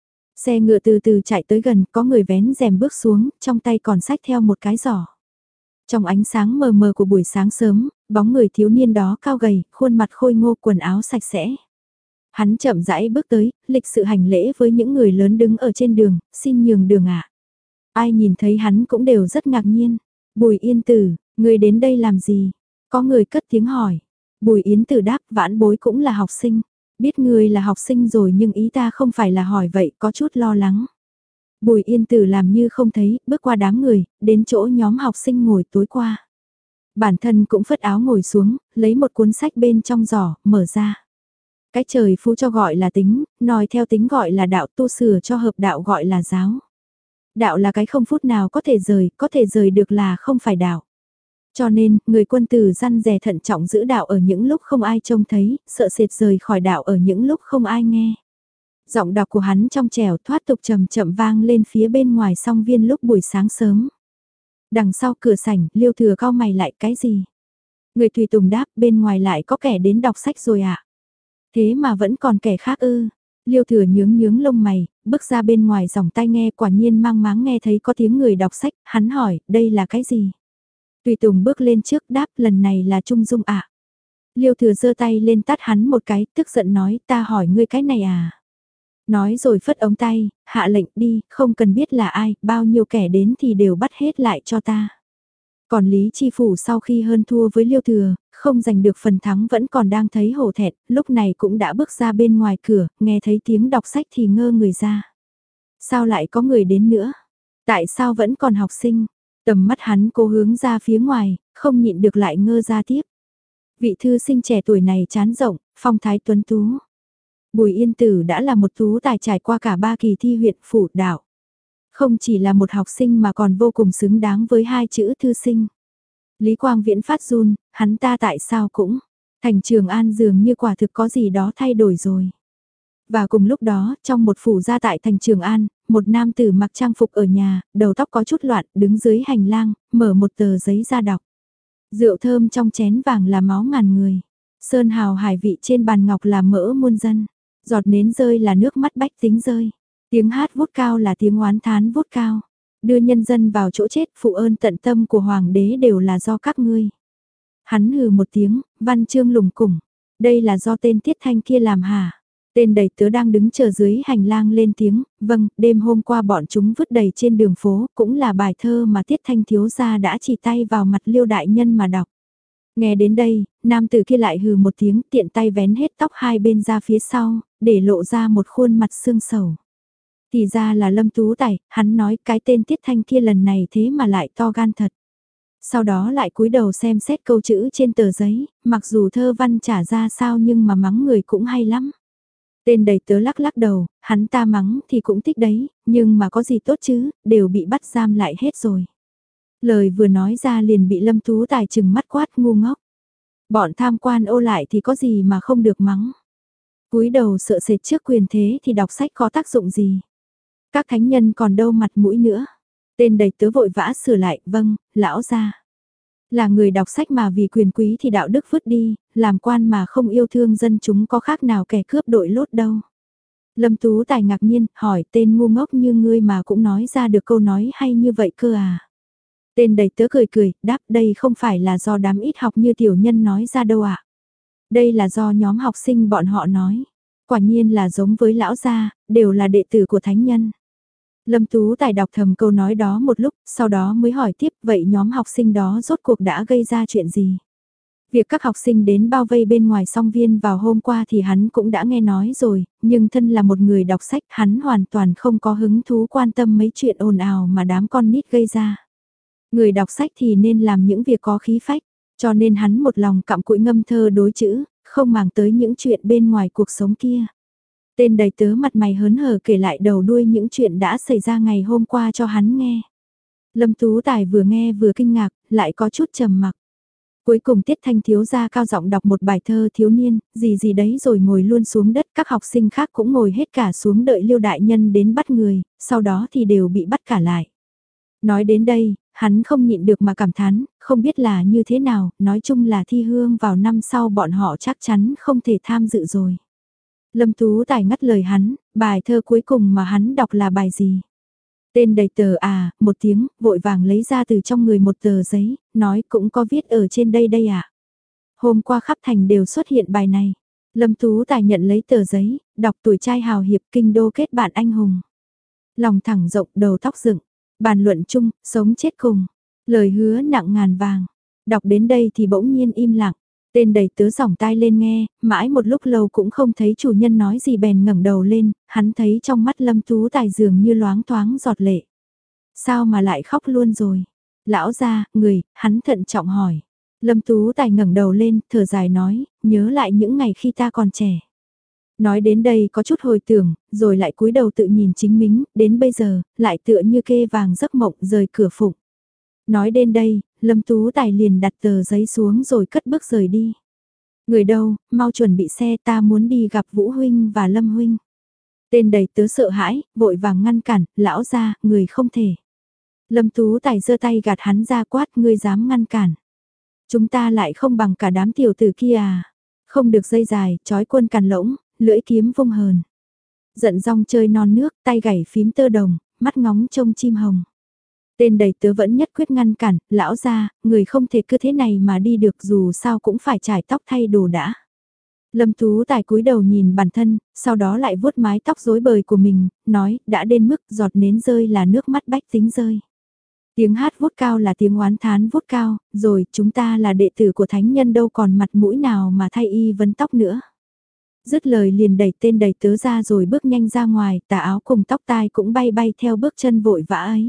Xe ngựa từ từ chạy tới gần, có người vén rèm bước xuống, trong tay còn xách theo một cái giỏ. Trong ánh sáng mờ mờ của buổi sáng sớm, bóng người thiếu niên đó cao gầy, khuôn mặt khôi ngô, quần áo sạch sẽ. Hắn chậm rãi bước tới, lịch sự hành lễ với những người lớn đứng ở trên đường, xin nhường đường ạ. Ai nhìn thấy hắn cũng đều rất ngạc nhiên. Bùi Yên Tử, người đến đây làm gì? Có người cất tiếng hỏi. Bùi Yến Tử đáp, vãn bối cũng là học sinh. Biết người là học sinh rồi nhưng ý ta không phải là hỏi vậy, có chút lo lắng. Bùi Yên Tử làm như không thấy, bước qua đám người, đến chỗ nhóm học sinh ngồi tối qua. Bản thân cũng phất áo ngồi xuống, lấy một cuốn sách bên trong giỏ, mở ra. Cái trời phú cho gọi là tính, nói theo tính gọi là đạo, tu sửa cho hợp đạo gọi là giáo. Đạo là cái không phút nào có thể rời, có thể rời được là không phải đạo. Cho nên, người quân tử răn dè thận trọng giữ đạo ở những lúc không ai trông thấy, sợ sệt rời khỏi đạo ở những lúc không ai nghe. Giọng đọc của hắn trong trẻo thoát tục chậm chậm vang lên phía bên ngoài song viên lúc buổi sáng sớm. Đằng sau cửa sảnh, Liêu Thừa cau mày lại cái gì? Người tùy tùng đáp bên ngoài lại có kẻ đến đọc sách rồi ạ. À? Thế mà vẫn còn kẻ khác ư? Liêu Thừa nhướng nhướng lông mày, bước ra bên ngoài dòng tai nghe quả nhiên mang máng nghe thấy có tiếng người đọc sách, hắn hỏi, đây là cái gì? Tùy Tùng bước lên trước đáp lần này là Trung Dung ạ. Liêu Thừa giơ tay lên tát hắn một cái, tức giận nói ta hỏi ngươi cái này à? Nói rồi phất ống tay, hạ lệnh đi, không cần biết là ai, bao nhiêu kẻ đến thì đều bắt hết lại cho ta. Còn Lý Chi Phủ sau khi hơn thua với Liêu Thừa, không giành được phần thắng vẫn còn đang thấy hổ thẹn, lúc này cũng đã bước ra bên ngoài cửa, nghe thấy tiếng đọc sách thì ngơ người ra. Sao lại có người đến nữa? Tại sao vẫn còn học sinh? Tầm mắt hắn cố hướng ra phía ngoài, không nhịn được lại ngơ ra tiếp. Vị thư sinh trẻ tuổi này chán rộng, phong thái tuấn tú. Bùi Yên Tử đã là một tú tài trải qua cả ba kỳ thi huyện phủ đạo. Không chỉ là một học sinh mà còn vô cùng xứng đáng với hai chữ thư sinh. Lý Quang Viễn phát run, hắn ta tại sao cũng, thành Trường An dường như quả thực có gì đó thay đổi rồi. Và cùng lúc đó, trong một phủ gia tại thành Trường An, một nam tử mặc trang phục ở nhà, đầu tóc có chút loạn, đứng dưới hành lang, mở một tờ giấy ra đọc. Rượu thơm trong chén vàng là máu ngàn người. Sơn hào hải vị trên bàn ngọc là mỡ muôn dân. Giọt nến rơi là nước mắt bách tính rơi. Tiếng hát vút cao là tiếng oán thán vút cao. Đưa nhân dân vào chỗ chết, phụ ơn tận tâm của hoàng đế đều là do các ngươi. Hắn hừ một tiếng, văn chương lùng củng. Đây là do tên Tiết Thanh kia làm hả? Tên đầy tớ đang đứng chờ dưới hành lang lên tiếng, vâng, đêm hôm qua bọn chúng vứt đầy trên đường phố, cũng là bài thơ mà Tiết Thanh thiếu gia đã chỉ tay vào mặt Liêu đại nhân mà đọc. Nghe đến đây, nam tử kia lại hừ một tiếng, tiện tay vén hết tóc hai bên ra phía sau, để lộ ra một khuôn mặt sương sầu. Thì ra là Lâm Tú Tài, hắn nói cái tên Tiết Thanh kia lần này thế mà lại to gan thật. Sau đó lại cúi đầu xem xét câu chữ trên tờ giấy, mặc dù thơ văn trả ra sao nhưng mà mắng người cũng hay lắm. Tên đầy tớ lắc lắc đầu, hắn ta mắng thì cũng thích đấy, nhưng mà có gì tốt chứ, đều bị bắt giam lại hết rồi. Lời vừa nói ra liền bị Lâm Tú Tài trừng mắt quát ngu ngốc. Bọn tham quan ô lại thì có gì mà không được mắng. Cúi đầu sợ sệt trước quyền thế thì đọc sách có tác dụng gì. Các thánh nhân còn đâu mặt mũi nữa. Tên đầy tớ vội vã sửa lại, vâng, lão gia. Là người đọc sách mà vì quyền quý thì đạo đức vứt đi, làm quan mà không yêu thương dân chúng có khác nào kẻ cướp đội lốt đâu. Lâm Tú Tài ngạc nhiên, hỏi tên ngu ngốc như ngươi mà cũng nói ra được câu nói hay như vậy cơ à. Tên đầy tớ cười cười, đáp đây không phải là do đám ít học như tiểu nhân nói ra đâu ạ. À. Đây là do nhóm học sinh bọn họ nói. Quả nhiên là giống với lão gia, đều là đệ tử của thánh nhân. Lâm Tú Tài đọc thầm câu nói đó một lúc, sau đó mới hỏi tiếp vậy nhóm học sinh đó rốt cuộc đã gây ra chuyện gì? Việc các học sinh đến bao vây bên ngoài song viên vào hôm qua thì hắn cũng đã nghe nói rồi, nhưng thân là một người đọc sách hắn hoàn toàn không có hứng thú quan tâm mấy chuyện ồn ào mà đám con nít gây ra. Người đọc sách thì nên làm những việc có khí phách, cho nên hắn một lòng cặm cụi ngâm thơ đối chữ, không màng tới những chuyện bên ngoài cuộc sống kia. Tên đầy tớ mặt mày hớn hở kể lại đầu đuôi những chuyện đã xảy ra ngày hôm qua cho hắn nghe. Lâm Tú Tài vừa nghe vừa kinh ngạc, lại có chút trầm mặc. Cuối cùng Tiết Thanh thiếu gia cao giọng đọc một bài thơ thiếu niên, gì gì đấy rồi ngồi luôn xuống đất, các học sinh khác cũng ngồi hết cả xuống đợi Liêu đại nhân đến bắt người, sau đó thì đều bị bắt cả lại. Nói đến đây, hắn không nhịn được mà cảm thán, không biết là như thế nào, nói chung là thi hương vào năm sau bọn họ chắc chắn không thể tham dự rồi. Lâm Tú Tài ngắt lời hắn, bài thơ cuối cùng mà hắn đọc là bài gì? Tên đầy tờ à, một tiếng, vội vàng lấy ra từ trong người một tờ giấy, nói cũng có viết ở trên đây đây à. Hôm qua khắp thành đều xuất hiện bài này. Lâm Tú Tài nhận lấy tờ giấy, đọc tuổi trai hào hiệp kinh đô kết bạn anh hùng. Lòng thẳng rộng đầu tóc dựng, bàn luận chung, sống chết cùng, lời hứa nặng ngàn vàng. Đọc đến đây thì bỗng nhiên im lặng. Tên đầy tớ giỏng tai lên nghe, mãi một lúc lâu cũng không thấy chủ nhân nói gì bèn ngẩng đầu lên, hắn thấy trong mắt Lâm Tú Tài dường như loáng thoáng giọt lệ. Sao mà lại khóc luôn rồi? Lão gia, người, hắn thận trọng hỏi. Lâm Tú Tài ngẩng đầu lên, thở dài nói, nhớ lại những ngày khi ta còn trẻ. Nói đến đây có chút hồi tưởng, rồi lại cúi đầu tự nhìn chính mình, đến bây giờ, lại tựa như kê vàng giấc mộng rời cửa phụng. Nói đến đây, Lâm Tú Tài liền đặt tờ giấy xuống rồi cất bước rời đi. Người đâu, mau chuẩn bị xe ta muốn đi gặp Vũ Huynh và Lâm Huynh. Tên đầy tớ sợ hãi, vội vàng ngăn cản, lão ra, người không thể. Lâm Tú Tài giơ tay gạt hắn ra quát, ngươi dám ngăn cản. Chúng ta lại không bằng cả đám tiểu tử kia à. Không được dây dài, trói quân càn lỗng, lưỡi kiếm vung hờn. Giận rong chơi non nước, tay gảy phím tơ đồng, mắt ngóng trông chim hồng. Tên đầy tớ vẫn nhất quyết ngăn cản, lão ra, người không thể cứ thế này mà đi được dù sao cũng phải trải tóc thay đồ đã. Lâm Tú Tài cúi đầu nhìn bản thân, sau đó lại vuốt mái tóc rối bời của mình, nói, đã đến mức giọt nến rơi là nước mắt bách tính rơi. Tiếng hát vút cao là tiếng oán thán vút cao, rồi chúng ta là đệ tử của thánh nhân đâu còn mặt mũi nào mà thay y vấn tóc nữa. Dứt lời liền đẩy tên đầy tớ ra rồi bước nhanh ra ngoài, tà áo cùng tóc tai cũng bay bay theo bước chân vội vã ấy.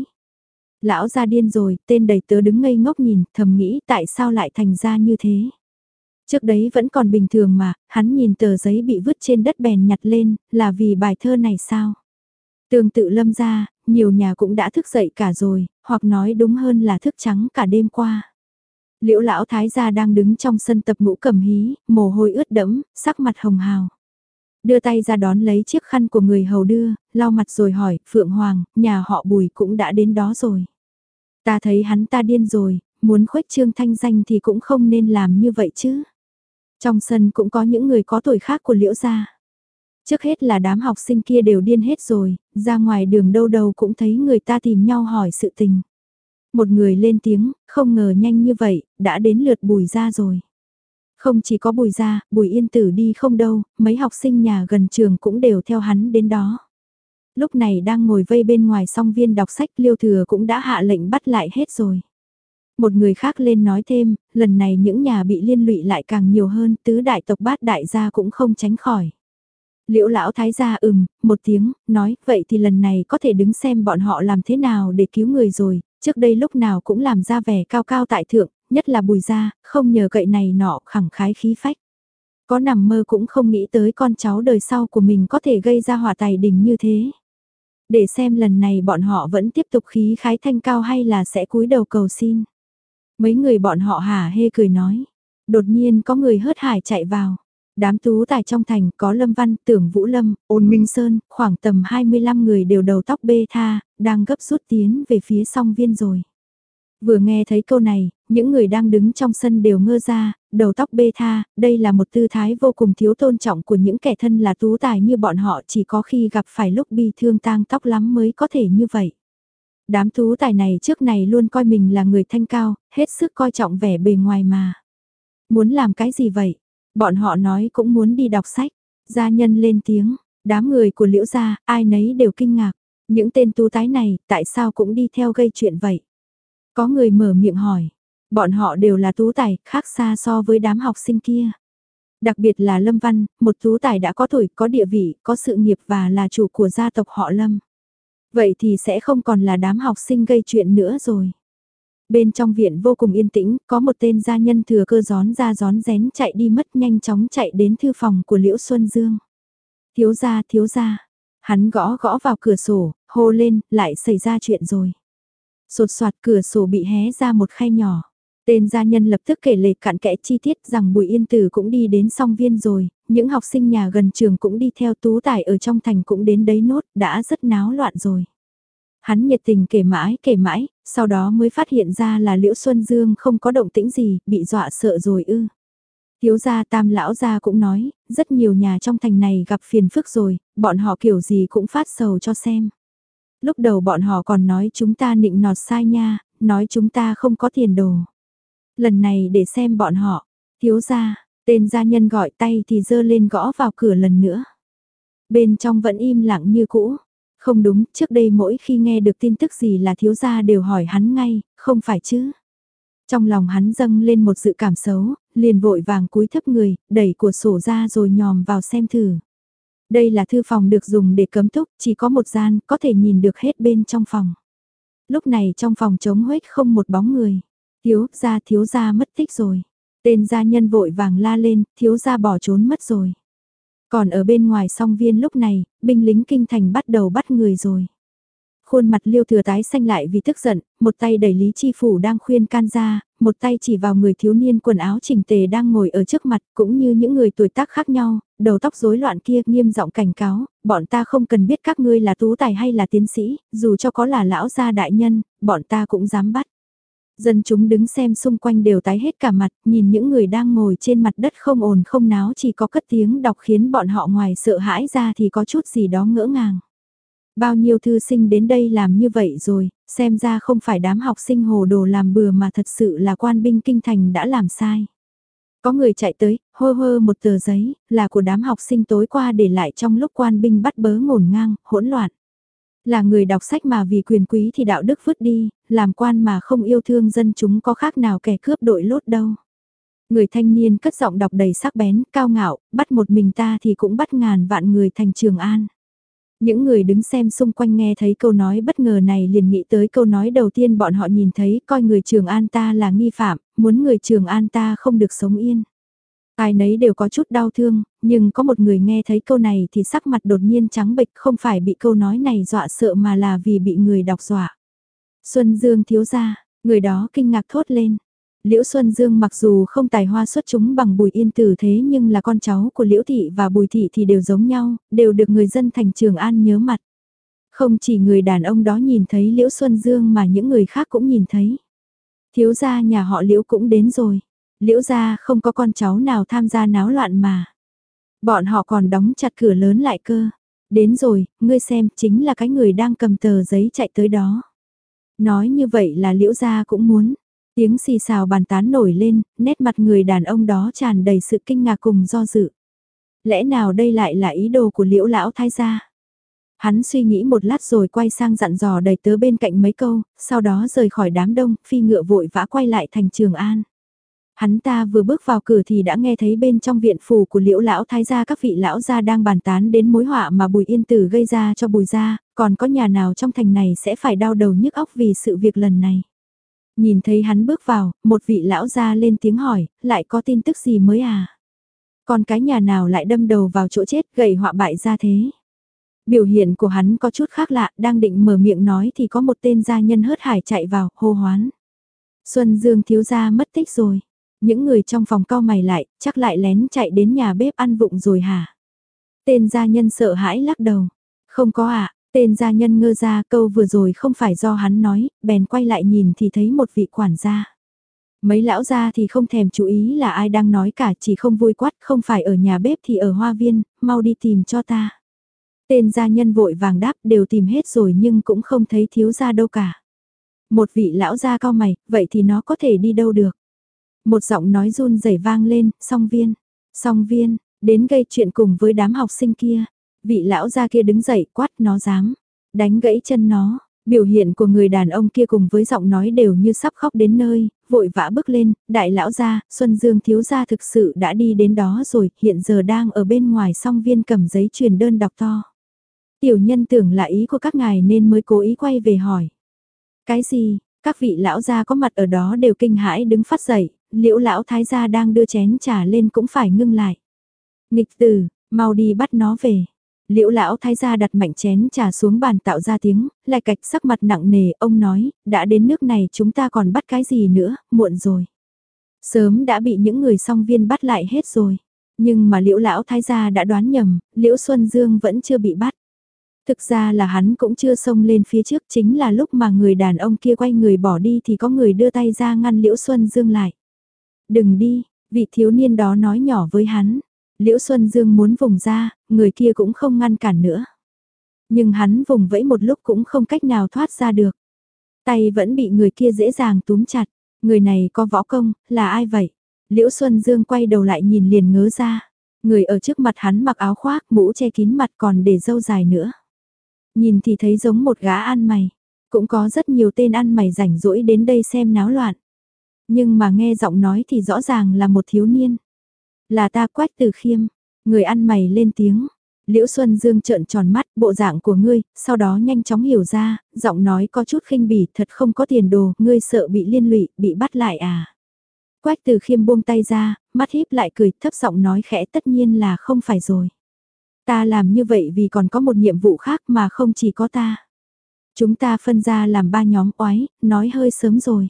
Lão ra điên rồi, tên đầy tớ đứng ngây ngốc nhìn, thầm nghĩ tại sao lại thành ra như thế. Trước đấy vẫn còn bình thường mà, hắn nhìn tờ giấy bị vứt trên đất bèn nhặt lên, là vì bài thơ này sao? Tương tự Lâm ra, nhiều nhà cũng đã thức dậy cả rồi, hoặc nói đúng hơn là thức trắng cả đêm qua. Liễu lão thái gia đang đứng trong sân tập ngũ cầm hí, mồ hôi ướt đẫm, sắc mặt hồng hào. Đưa tay ra đón lấy chiếc khăn của người hầu đưa, lau mặt rồi hỏi, Phượng Hoàng, nhà họ Bùi cũng đã đến đó rồi. Ta thấy hắn ta điên rồi, muốn khuếch trương thanh danh thì cũng không nên làm như vậy chứ. Trong sân cũng có những người có tuổi khác của Liễu gia. Trước hết là đám học sinh kia đều điên hết rồi, ra ngoài đường đâu đâu cũng thấy người ta tìm nhau hỏi sự tình. Một người lên tiếng, không ngờ nhanh như vậy, đã đến lượt Bùi gia rồi. Không chỉ có Bùi gia, Bùi Yên Tử đi không đâu, mấy học sinh nhà gần trường cũng đều theo hắn đến đó. Lúc này đang ngồi vây bên ngoài song viên đọc sách, Liêu Thừa cũng đã hạ lệnh bắt lại hết rồi. Một người khác lên nói thêm, lần này những nhà bị liên lụy lại càng nhiều hơn, tứ đại tộc bát đại gia cũng không tránh khỏi. Liễu lão thái gia ừm, một tiếng, nói, vậy thì lần này có thể đứng xem bọn họ làm thế nào để cứu người rồi, trước đây lúc nào cũng làm ra vẻ cao cao tại thượng, nhất là Bùi gia, không nhờ cậy này nọ khẳng khái khí phách. Có nằm mơ cũng không nghĩ tới con cháu đời sau của mình có thể gây ra hỏa tài đình như thế. Để xem lần này bọn họ vẫn tiếp tục khí khái thanh cao hay là sẽ cúi đầu cầu xin. Mấy người bọn họ hả hê cười nói. Đột nhiên có người hớt hải chạy vào. Đám tú tài trong thành có Lâm Văn, Tưởng Vũ Lâm, Ôn Minh Sơn, khoảng tầm hai mươi lăm người đều đầu tóc bê tha, đang gấp rút tiến về phía song viên rồi. Vừa nghe thấy câu này, những người đang đứng trong sân đều ngơ ra, đầu tóc bê tha, đây là một tư thái vô cùng thiếu tôn trọng của những kẻ thân là tú tài như bọn họ, chỉ có khi gặp phải lúc bi thương tang tóc lắm mới có thể như vậy. Đám tú tài này trước này luôn coi mình là người thanh cao, hết sức coi trọng vẻ bề ngoài mà. Muốn làm cái gì vậy? Bọn họ nói cũng muốn đi đọc sách. Gia nhân lên tiếng, đám người của Liễu gia, ai nấy đều kinh ngạc. Những tên tú tái này, tại sao cũng đi theo gây chuyện vậy? Có người mở miệng hỏi. Bọn họ đều là tú tài, khác xa so với đám học sinh kia. Đặc biệt là Lâm Văn, một tú tài đã có tuổi, có địa vị, có sự nghiệp và là chủ của gia tộc họ Lâm. Vậy thì sẽ không còn là đám học sinh gây chuyện nữa rồi. Bên trong viện vô cùng yên tĩnh, có một tên gia nhân thừa cơ gión ra gión rén chạy đi mất, nhanh chóng chạy đến thư phòng của Liễu Xuân Dương. Thiếu gia, thiếu gia. Hắn gõ gõ vào cửa sổ, hô lên, lại xảy ra chuyện rồi. Sột soạt cửa sổ bị hé ra một khe nhỏ. Tên gia nhân lập tức kể lể cặn kẽ chi tiết rằng Bùi Yên Tử cũng đi đến song viên rồi, những học sinh nhà gần trường cũng đi theo, tú tài ở trong thành cũng đến đấy nốt, đã rất náo loạn rồi. Hắn nhiệt tình kể mãi kể mãi, sau đó mới phát hiện ra là Liễu Xuân Dương không có động tĩnh gì, bị dọa sợ rồi ư. Thiếu gia Tam lão gia cũng nói, rất nhiều nhà trong thành này gặp phiền phức rồi, bọn họ kiểu gì cũng phát sầu cho xem. Lúc đầu bọn họ còn nói chúng ta nịnh nọt sai nha, nói chúng ta không có tiền đồ. Lần này để xem bọn họ, thiếu gia, tên gia nhân gọi tay thì giơ lên gõ vào cửa lần nữa. Bên trong vẫn im lặng như cũ. Không đúng, trước đây mỗi khi nghe được tin tức gì là thiếu gia đều hỏi hắn ngay, không phải chứ. Trong lòng hắn dâng lên một sự cảm xấu, liền vội vàng cúi thấp người, đẩy cửa sổ ra rồi nhòm vào xem thử. Đây là thư phòng được dùng để cấm túc, chỉ có một gian, có thể nhìn được hết bên trong phòng. Lúc này trong phòng trống huếch không một bóng người. Thiếu gia thiếu gia mất tích rồi. Tên gia nhân vội vàng la lên, thiếu gia bỏ trốn mất rồi. Còn ở bên ngoài song viên lúc này, binh lính kinh thành bắt đầu bắt người rồi. Khuôn mặt Liêu Thừa tái xanh lại vì tức giận, một tay đẩy Lý Chi Phủ đang khuyên can ra, một tay chỉ vào người thiếu niên quần áo chỉnh tề đang ngồi ở trước mặt, cũng như những người tuổi tác khác nhau, đầu tóc rối loạn kia, nghiêm giọng cảnh cáo, bọn ta không cần biết các ngươi là tú tài hay là tiến sĩ, dù cho có là lão gia đại nhân, bọn ta cũng dám bắt. Dân chúng đứng xem xung quanh đều tái hết cả mặt, nhìn những người đang ngồi trên mặt đất không ồn không náo chỉ có cất tiếng đọc khiến bọn họ ngoài sợ hãi ra thì có chút gì đó ngỡ ngàng. Bao nhiêu thư sinh đến đây làm như vậy rồi, xem ra không phải đám học sinh hồ đồ làm bừa mà thật sự là quan binh kinh thành đã làm sai. Có người chạy tới, hô hơ một tờ giấy, là của đám học sinh tối qua để lại trong lúc quan binh bắt bớ ngổn ngang, hỗn loạn. Là người đọc sách mà vì quyền quý thì đạo đức vứt đi, làm quan mà không yêu thương dân chúng có khác nào kẻ cướp đội lốt đâu. Người thanh niên cất giọng đọc đầy sắc bén, cao ngạo, bắt một mình ta thì cũng bắt ngàn vạn người thành Trường An. Những người đứng xem xung quanh nghe thấy câu nói bất ngờ này liền nghĩ tới câu nói đầu tiên bọn họ nhìn thấy, coi người Trường An ta là nghi phạm, muốn người Trường An ta không được sống yên. Ai nấy đều có chút đau thương, nhưng có một người nghe thấy câu này thì sắc mặt đột nhiên trắng bệch, không phải bị câu nói này dọa sợ mà là vì bị người đọc dọa. Xuân Dương thiếu gia, người đó kinh ngạc thốt lên. Liễu Xuân Dương mặc dù không tài hoa xuất chúng bằng Bùi Yên Tử thế nhưng là con cháu của Liễu Thị và Bùi Thị thì đều giống nhau, đều được người dân thành Trường An nhớ mặt. Không chỉ người đàn ông đó nhìn thấy Liễu Xuân Dương mà những người khác cũng nhìn thấy. Thiếu gia nhà họ Liễu cũng đến rồi. Liễu gia không có con cháu nào tham gia náo loạn mà. Bọn họ còn đóng chặt cửa lớn lại cơ. Đến rồi, ngươi xem, chính là cái người đang cầm tờ giấy chạy tới đó. Nói như vậy là Liễu gia cũng muốn. Tiếng xì xào bàn tán nổi lên, nét mặt người đàn ông đó tràn đầy sự kinh ngạc cùng do dự. Lẽ nào đây lại là ý đồ của Liễu lão thái gia? Hắn suy nghĩ một lát rồi quay sang dặn dò đầy tớ bên cạnh mấy câu, sau đó rời khỏi đám đông, phi ngựa vội vã quay lại thành Trường An. Hắn ta vừa bước vào cửa thì đã nghe thấy bên trong viện phủ của Liễu lão thái gia các vị lão gia đang bàn tán đến mối họa mà Bùi Yên Tử gây ra cho Bùi gia, còn có nhà nào trong thành này sẽ phải đau đầu nhức óc vì sự việc lần này. Nhìn thấy hắn bước vào, một vị lão gia lên tiếng hỏi, lại có tin tức gì mới à? Còn cái nhà nào lại đâm đầu vào chỗ chết gầy họa bại ra thế? Biểu hiện của hắn có chút khác lạ, đang định mở miệng nói thì có một tên gia nhân hớt hải chạy vào, hô hoán. Xuân Dương thiếu gia mất tích rồi. Những người trong phòng cau mày lại, chắc lại lén chạy đến nhà bếp ăn vụng rồi hả? Tên gia nhân sợ hãi lắc đầu. Không có ạ, à, tên gia nhân ngơ ra câu vừa rồi không phải do hắn nói, bèn quay lại nhìn thì thấy một vị quản gia. Mấy lão gia thì không thèm chú ý là ai đang nói cả, chỉ không vui quát, không phải ở nhà bếp thì ở hoa viên, mau đi tìm cho ta. Tên gia nhân vội vàng đáp đều tìm hết rồi nhưng cũng không thấy thiếu gia đâu cả. Một vị lão gia cau mày, vậy thì nó có thể đi đâu được? Một giọng nói run rẩy vang lên, song viên, song viên, đến gây chuyện cùng với đám học sinh kia. Vị lão gia kia đứng dậy quát nó dám, đánh gãy chân nó. Biểu hiện của người đàn ông kia cùng với giọng nói đều như sắp khóc đến nơi, vội vã bước lên, đại lão gia, Xuân Dương thiếu gia thực sự đã đi đến đó rồi, hiện giờ đang ở bên ngoài song viên cầm giấy truyền đơn đọc to. Tiểu nhân tưởng là ý của các ngài nên mới cố ý quay về hỏi. Cái gì, các vị lão gia có mặt ở đó đều kinh hãi đứng phát dậy, Liễu lão thái gia đang đưa chén trà lên cũng phải ngưng lại. Nghịch tử, mau đi bắt nó về. Liễu lão thái gia đặt mạnh chén trà xuống bàn tạo ra tiếng, lại cạch sắc mặt nặng nề, ông nói, đã đến nước này chúng ta còn bắt cái gì nữa, muộn rồi. Sớm đã bị những người song viên bắt lại hết rồi. Nhưng mà Liễu lão thái gia đã đoán nhầm, Liễu Xuân Dương vẫn chưa bị bắt. Thực ra là hắn cũng chưa xông lên phía trước, chính là lúc mà người đàn ông kia quay người bỏ đi thì có người đưa tay ra ngăn Liễu Xuân Dương lại. Đừng đi, vị thiếu niên đó nói nhỏ với hắn. Liễu Xuân Dương muốn vùng ra, người kia cũng không ngăn cản nữa. Nhưng hắn vùng vẫy một lúc cũng không cách nào thoát ra được. Tay vẫn bị người kia dễ dàng túm chặt. Người này có võ công, là ai vậy? Liễu Xuân Dương quay đầu lại nhìn liền ngớ ra. Người ở trước mặt hắn mặc áo khoác, mũ che kín mặt còn để râu dài nữa. Nhìn thì thấy giống một gã ăn mày. Cũng có rất nhiều tên ăn mày rảnh rỗi đến đây xem náo loạn. Nhưng mà nghe giọng nói thì rõ ràng là một thiếu niên. Là ta Quách Từ Khiêm. Người ăn mày lên tiếng. Liễu Xuân Dương trợn tròn mắt, bộ dạng của ngươi, sau đó nhanh chóng hiểu ra, giọng nói có chút khinh bỉ, thật không có tiền đồ, ngươi sợ bị liên lụy, bị bắt lại à. Quách Từ Khiêm buông tay ra, mắt híp lại cười, thấp giọng nói khẽ, tất nhiên là không phải rồi. Ta làm như vậy vì còn có một nhiệm vụ khác mà không chỉ có ta. Chúng ta phân ra làm ba nhóm oái, nói hơi sớm rồi.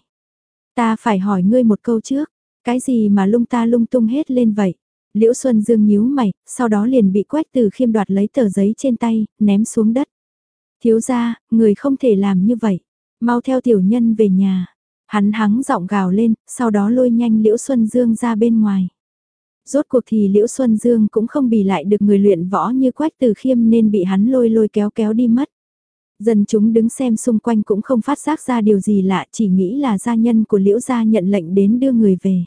Ta phải hỏi ngươi một câu trước, cái gì mà lung ta lung tung hết lên vậy? Liễu Xuân Dương nhíu mày, sau đó liền bị Quách Từ Khiêm đoạt lấy tờ giấy trên tay, ném xuống đất. Thiếu gia, người không thể làm như vậy, mau theo tiểu nhân về nhà. Hắn hắng giọng gào lên, sau đó lôi nhanh Liễu Xuân Dương ra bên ngoài. Rốt cuộc thì Liễu Xuân Dương cũng không bì lại được người luyện võ như Quách Từ Khiêm nên bị hắn lôi lôi kéo kéo đi mất. Dân chúng đứng xem xung quanh cũng không phát giác ra điều gì lạ, chỉ nghĩ là gia nhân của Liễu gia nhận lệnh đến đưa người về.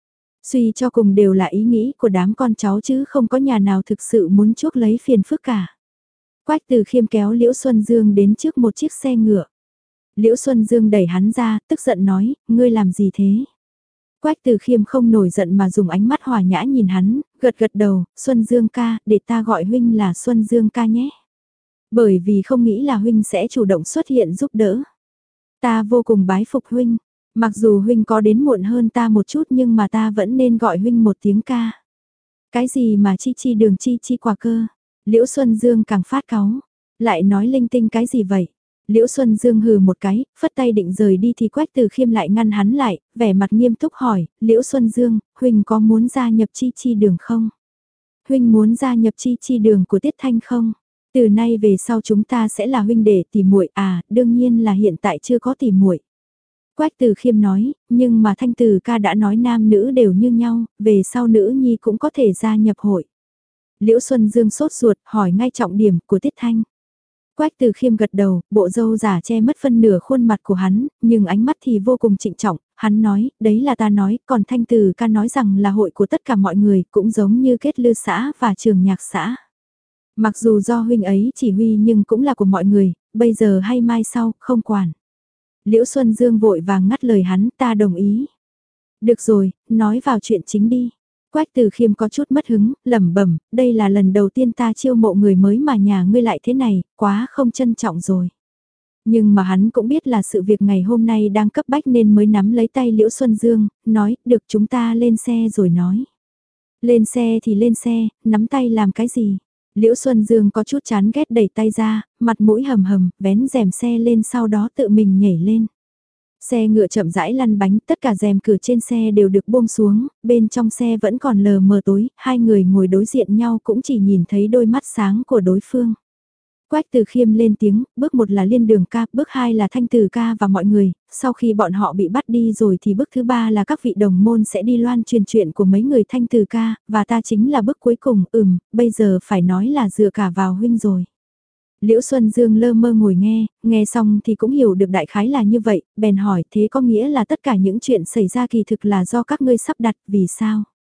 Suy cho cùng đều là ý nghĩ của đám con cháu chứ không có nhà nào thực sự muốn chuốc lấy phiền phức cả. Quách Từ Khiêm kéo Liễu Xuân Dương đến trước một chiếc xe ngựa. Liễu Xuân Dương đẩy hắn ra, tức giận nói, ngươi làm gì thế? Quách Từ Khiêm không nổi giận mà dùng ánh mắt hòa nhã nhìn hắn, gật gật đầu, Xuân Dương ca, để ta gọi huynh là Xuân Dương ca nhé. Bởi vì không nghĩ là huynh sẽ chủ động xuất hiện giúp đỡ. Ta vô cùng bái phục huynh, mặc dù huynh có đến muộn hơn ta một chút nhưng mà ta vẫn nên gọi huynh một tiếng ca. Cái gì mà chi chi đường chi chi quả cơ? Liễu Xuân Dương càng phát cáu, lại nói linh tinh cái gì vậy? Liễu Xuân Dương hừ một cái, phất tay định rời đi thì Quách Từ Khiêm lại ngăn hắn lại, vẻ mặt nghiêm túc hỏi, Liễu Xuân Dương, huynh có muốn gia nhập chi chi đường không? Huynh muốn gia nhập chi chi đường của Tiết Thanh không? Từ nay về sau chúng ta sẽ là huynh đệ tỷ muội à, đương nhiên là hiện tại chưa có tỷ muội. Quách Từ Khiêm nói, nhưng mà Thanh Từ ca đã nói nam nữ đều như nhau, về sau nữ nhi cũng có thể gia nhập hội. Liễu Xuân Dương sốt ruột, hỏi ngay trọng điểm của Tiết Thanh. Quách Từ Khiêm gật đầu, bộ râu giả che mất phân nửa khuôn mặt của hắn, nhưng ánh mắt thì vô cùng trịnh trọng, hắn nói, đấy là ta nói, còn Thanh Từ ca nói rằng là hội của tất cả mọi người, cũng giống như kết lư xã và trường nhạc xã. Mặc dù do huynh ấy chỉ huy nhưng cũng là của mọi người, bây giờ hay mai sau, không quản. Liễu Xuân Dương vội vàng ngắt lời hắn, ta đồng ý. Được rồi, nói vào chuyện chính đi. Quách Từ Khiêm có chút mất hứng, lẩm bẩm, đây là lần đầu tiên ta chiêu mộ người mới mà nhà ngươi lại thế này, quá không trân trọng rồi. Nhưng mà hắn cũng biết là sự việc ngày hôm nay đang cấp bách nên mới nắm lấy tay Liễu Xuân Dương, nói, được chúng ta lên xe rồi nói. Lên xe thì lên xe, nắm tay làm cái gì? Liễu Xuân Dương có chút chán ghét đẩy tay ra, mặt mũi hầm hầm, vén rèm xe lên sau đó tự mình nhảy lên. Xe ngựa chậm rãi lăn bánh, tất cả rèm cửa trên xe đều được buông xuống, bên trong xe vẫn còn lờ mờ tối, hai người ngồi đối diện nhau cũng chỉ nhìn thấy đôi mắt sáng của đối phương. Quách Từ Khiêm lên tiếng, bước một là Liên Đường ca, bước hai là Thanh Từ ca và mọi người, sau khi bọn họ bị bắt đi rồi thì bước thứ ba là các vị đồng môn sẽ đi loan truyền chuyện của mấy người Thanh Từ ca, và ta chính là bước cuối cùng, ừm, bây giờ phải nói là dựa cả vào huynh rồi. Liễu Xuân Dương lơ mơ ngồi nghe, nghe xong thì cũng hiểu được đại khái là như vậy, bèn hỏi thế có nghĩa là tất cả những chuyện xảy ra kỳ thực là do các ngươi sắp đặt, vì sao?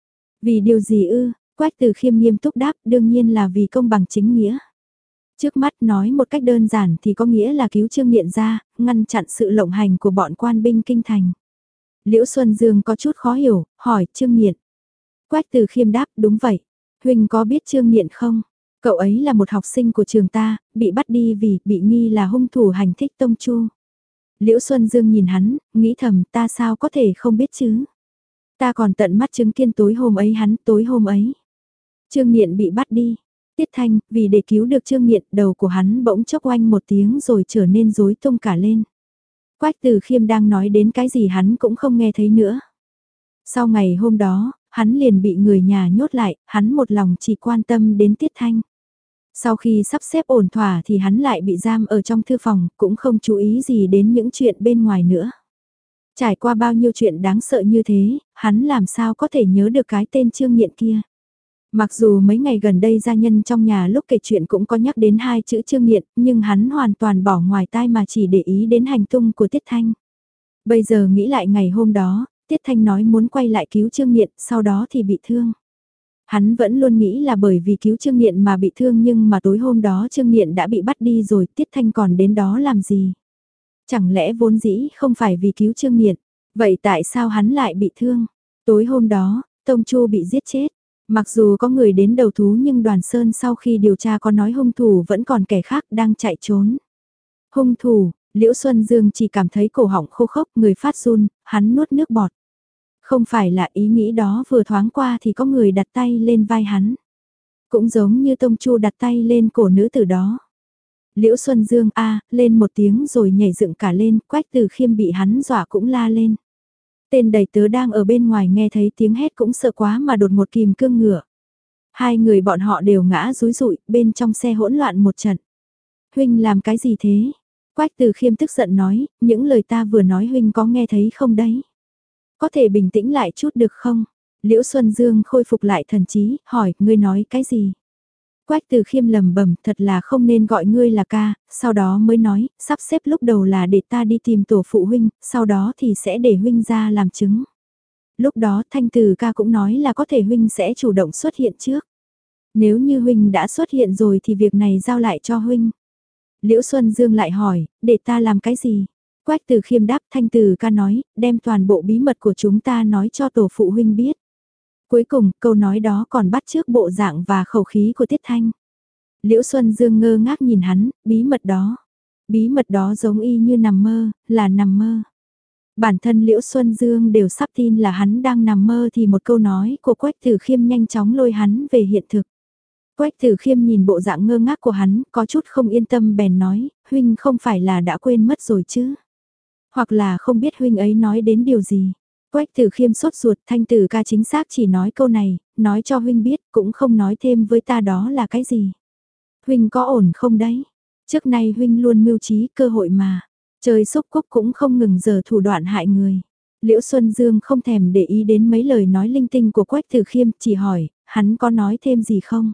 Vì điều gì ư? Quách Từ Khiêm nghiêm túc đáp, đương nhiên là vì công bằng chính nghĩa. Trước mắt nói một cách đơn giản thì có nghĩa là cứu Trương Nghiện ra, ngăn chặn sự lộng hành của bọn quan binh kinh thành. Liễu Xuân Dương có chút khó hiểu, hỏi Trương Nghiện. Quách Từ Khiêm đáp, đúng vậy. Huỳnh có biết Trương Nghiện không? Cậu ấy là một học sinh của trường ta, bị bắt đi vì bị nghi là hung thủ hành thích Tông Chu. Liễu Xuân Dương nhìn hắn, nghĩ thầm ta sao có thể không biết chứ? Ta còn tận mắt chứng kiến tối hôm ấy hắn, tối hôm ấy. Trương Nghiện bị bắt đi. Tiết Thanh, vì để cứu được Trương Nghiện, đầu của hắn bỗng chốc oanh một tiếng rồi trở nên rối tung cả lên. Quách Từ Khiêm đang nói đến cái gì hắn cũng không nghe thấy nữa. Sau ngày hôm đó, hắn liền bị người nhà nhốt lại, hắn một lòng chỉ quan tâm đến Tiết Thanh. Sau khi sắp xếp ổn thỏa thì hắn lại bị giam ở trong thư phòng, cũng không chú ý gì đến những chuyện bên ngoài nữa. Trải qua bao nhiêu chuyện đáng sợ như thế, hắn làm sao có thể nhớ được cái tên Trương Nghiện kia. Mặc dù mấy ngày gần đây gia nhân trong nhà lúc kể chuyện cũng có nhắc đến hai chữ Trương Nghiện, nhưng hắn hoàn toàn bỏ ngoài tai mà chỉ để ý đến hành tung của Tiết Thanh. Bây giờ nghĩ lại ngày hôm đó, Tiết Thanh nói muốn quay lại cứu Trương Nghiện, sau đó thì bị thương. Hắn vẫn luôn nghĩ là bởi vì cứu Trương Nghiện mà bị thương nhưng mà tối hôm đó Trương Nghiện đã bị bắt đi rồi, Tiết Thanh còn đến đó làm gì? Chẳng lẽ vốn dĩ không phải vì cứu Trương Nghiện, vậy tại sao hắn lại bị thương? Tối hôm đó, Tông Chu bị giết chết. Mặc dù có người đến đầu thú nhưng Đoàn Sơn sau khi điều tra có nói hung thủ vẫn còn kẻ khác đang chạy trốn. Hung thủ, Liễu Xuân Dương chỉ cảm thấy cổ họng khô khốc, người phát run, hắn nuốt nước bọt. Không phải là ý nghĩ đó vừa thoáng qua thì có người đặt tay lên vai hắn. Cũng giống như Tông Chu đặt tay lên cổ nữ tử đó. Liễu Xuân Dương a lên một tiếng rồi nhảy dựng cả lên, Quách Từ Khiêm bị hắn dọa cũng la lên. Tên đầy tớ đang ở bên ngoài nghe thấy tiếng hét cũng sợ quá mà đột một kìm cương ngựa. Hai người bọn họ đều ngã rúi rụi, bên trong xe hỗn loạn một trận. Huynh làm cái gì thế? Quách Từ Khiêm tức giận nói, những lời ta vừa nói huynh có nghe thấy không đấy? Có thể bình tĩnh lại chút được không? Liễu Xuân Dương khôi phục lại thần trí, hỏi, ngươi nói cái gì? Quách Từ Khiêm lầm bẩm, thật là không nên gọi ngươi là ca, sau đó mới nói, sắp xếp lúc đầu là để ta đi tìm tổ phụ huynh, sau đó thì sẽ để huynh ra làm chứng. Lúc đó Thanh Từ ca cũng nói là có thể huynh sẽ chủ động xuất hiện trước. Nếu như huynh đã xuất hiện rồi thì việc này giao lại cho huynh. Liễu Xuân Dương lại hỏi, để ta làm cái gì? Quách Từ Khiêm đáp, Thanh Từ ca nói, đem toàn bộ bí mật của chúng ta nói cho tổ phụ huynh biết. Cuối cùng, câu nói đó còn bắt chước bộ dạng và khẩu khí của Tiết Thanh. Liễu Xuân Dương ngơ ngác nhìn hắn, bí mật đó. Bí mật đó giống y như nằm mơ, là nằm mơ. Bản thân Liễu Xuân Dương đều sắp tin là hắn đang nằm mơ thì một câu nói của Quách Từ Khiêm nhanh chóng lôi hắn về hiện thực. Quách Từ Khiêm nhìn bộ dạng ngơ ngác của hắn, có chút không yên tâm bèn nói, huynh không phải là đã quên mất rồi chứ? Hoặc là không biết huynh ấy nói đến điều gì? Quách Từ Khiêm sốt ruột, Thanh Từ ca chính xác chỉ nói câu này, nói cho huynh biết, cũng không nói thêm với ta đó là cái gì. Huynh có ổn không đấy? Trước nay huynh luôn mưu trí cơ hội mà, chơi xúc cúc cũng không ngừng giờ thủ đoạn hại người. Liễu Xuân Dương không thèm để ý đến mấy lời nói linh tinh của Quách Từ Khiêm, chỉ hỏi, hắn có nói thêm gì không?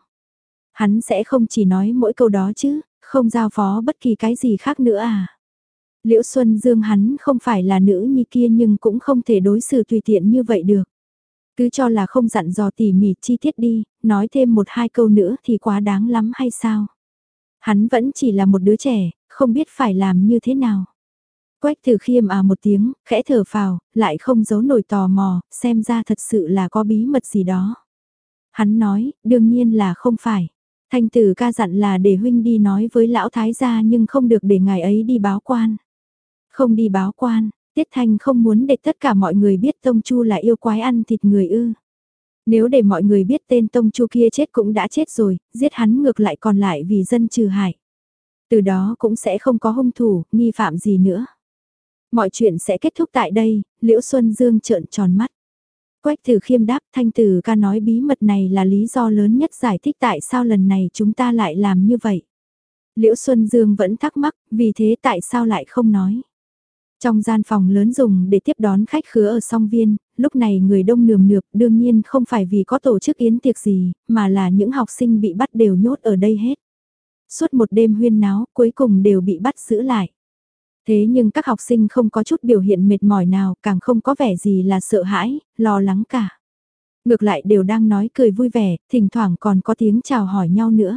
Hắn sẽ không chỉ nói mỗi câu đó chứ, không giao phó bất kỳ cái gì khác nữa à? Liễu Xuân Dương hắn không phải là nữ nhi kia nhưng cũng không thể đối xử tùy tiện như vậy được. Cứ cho là không dặn dò tỉ mỉ chi tiết đi, nói thêm một hai câu nữa thì quá đáng lắm hay sao? Hắn vẫn chỉ là một đứa trẻ, không biết phải làm như thế nào. Quách Từ Khiêm à một tiếng, khẽ thở phào, lại không giấu nổi tò mò, xem ra thật sự là có bí mật gì đó. Hắn nói, đương nhiên là không phải. Thanh Tử ca dặn là để huynh đi nói với lão thái gia nhưng không được để ngài ấy đi báo quan. Không đi báo quan, Tiết Thanh không muốn để tất cả mọi người biết Tông Chu là yêu quái ăn thịt người ư. Nếu để mọi người biết tên Tông Chu kia chết cũng đã chết rồi, giết hắn ngược lại còn lại vì dân trừ hại. Từ đó cũng sẽ không có hung thủ, nghi phạm gì nữa. Mọi chuyện sẽ kết thúc tại đây, Liễu Xuân Dương trợn tròn mắt. Quách Từ Khiêm đáp, Thanh Tử ca nói bí mật này là lý do lớn nhất giải thích tại sao lần này chúng ta lại làm như vậy. Liễu Xuân Dương vẫn thắc mắc, vì thế tại sao lại không nói. Trong gian phòng lớn dùng để tiếp đón khách khứa ở song viên, lúc này người đông nườm nượp, đương nhiên không phải vì có tổ chức yến tiệc gì, mà là những học sinh bị bắt đều nhốt ở đây hết. Suốt một đêm huyên náo, cuối cùng đều bị bắt giữ lại. Thế nhưng các học sinh không có chút biểu hiện mệt mỏi nào, càng không có vẻ gì là sợ hãi, lo lắng cả. Ngược lại đều đang nói cười vui vẻ, thỉnh thoảng còn có tiếng chào hỏi nhau nữa.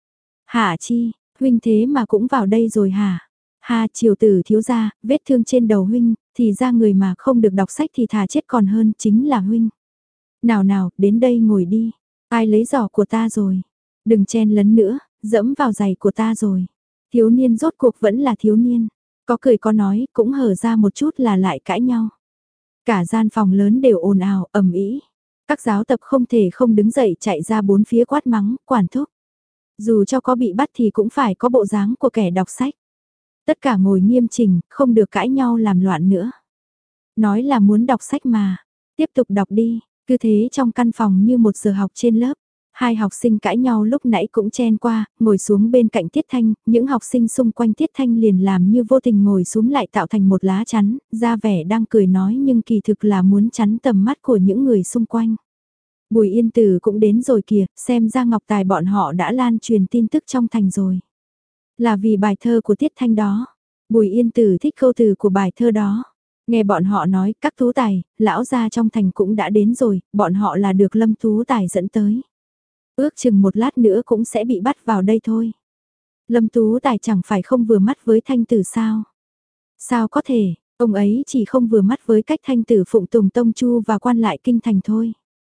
Hả chi, huynh thế mà cũng vào đây rồi hả? Ha, triều tử thiếu gia, vết thương trên đầu huynh, thì ra người mà không được đọc sách thì thà chết còn hơn, chính là huynh. Nào nào, đến đây ngồi đi. Ai lấy giỏ của ta rồi? Đừng chen lấn nữa, dẫm vào giày của ta rồi. Thiếu niên rốt cuộc vẫn là thiếu niên. Có cười có nói, cũng hở ra một chút là lại cãi nhau. Cả gian phòng lớn đều ồn ào, ầm ĩ. Các giáo tập không thể không đứng dậy chạy ra bốn phía quát mắng, quản thúc. Dù cho có bị bắt thì cũng phải có bộ dáng của kẻ đọc sách. Tất cả ngồi nghiêm chỉnh, không được cãi nhau làm loạn nữa. Nói là muốn đọc sách mà, tiếp tục đọc đi, cứ thế trong căn phòng như một giờ học trên lớp. Hai học sinh cãi nhau lúc nãy cũng chen qua, ngồi xuống bên cạnh Tiết Thanh, những học sinh xung quanh Tiết Thanh liền làm như vô tình ngồi xuống lại tạo thành một lá chắn, ra vẻ đang cười nói nhưng kỳ thực là muốn chắn tầm mắt của những người xung quanh. Bùi Yên Tử cũng đến rồi kìa, xem ra Ngọc Tài bọn họ đã lan truyền tin tức trong thành rồi. Là vì bài thơ của Tiết Thanh đó. Bùi Yên Tử thích câu từ của bài thơ đó. Nghe bọn họ nói các tú tài, lão gia trong thành cũng đã đến rồi, bọn họ là được Lâm Tú Tài dẫn tới. Ước chừng một lát nữa cũng sẽ bị bắt vào đây thôi. Lâm Tú Tài chẳng phải không vừa mắt với Thanh Tử sao? Sao có thể, ông ấy chỉ không vừa mắt với cách Thanh Tử phụng tùng Tông Chu và quan lại kinh thành thôi.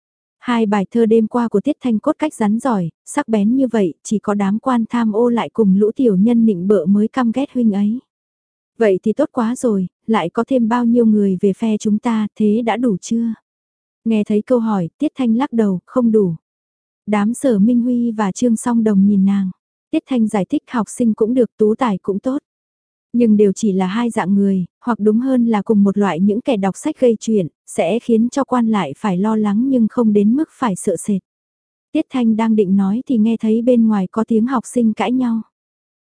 Hai bài thơ đêm qua của Tiết Thanh cốt cách rắn giỏi, sắc bén như vậy, chỉ có đám quan tham ô lại cùng lũ tiểu nhân nịnh bợ mới căm ghét huynh ấy. Vậy thì tốt quá rồi, lại có thêm bao nhiêu người về phe chúng ta, thế đã đủ chưa? Nghe thấy câu hỏi, Tiết Thanh lắc đầu, không đủ. Đám Sở Minh Huy và Trương Song Đồng nhìn nàng. Tiết Thanh giải thích học sinh cũng được, tú tài cũng tốt. Nhưng đều chỉ là hai dạng người, hoặc đúng hơn là cùng một loại những kẻ đọc sách gây chuyện, sẽ khiến cho quan lại phải lo lắng nhưng không đến mức phải sợ sệt. Tiết Thanh đang định nói thì nghe thấy bên ngoài có tiếng học sinh cãi nhau.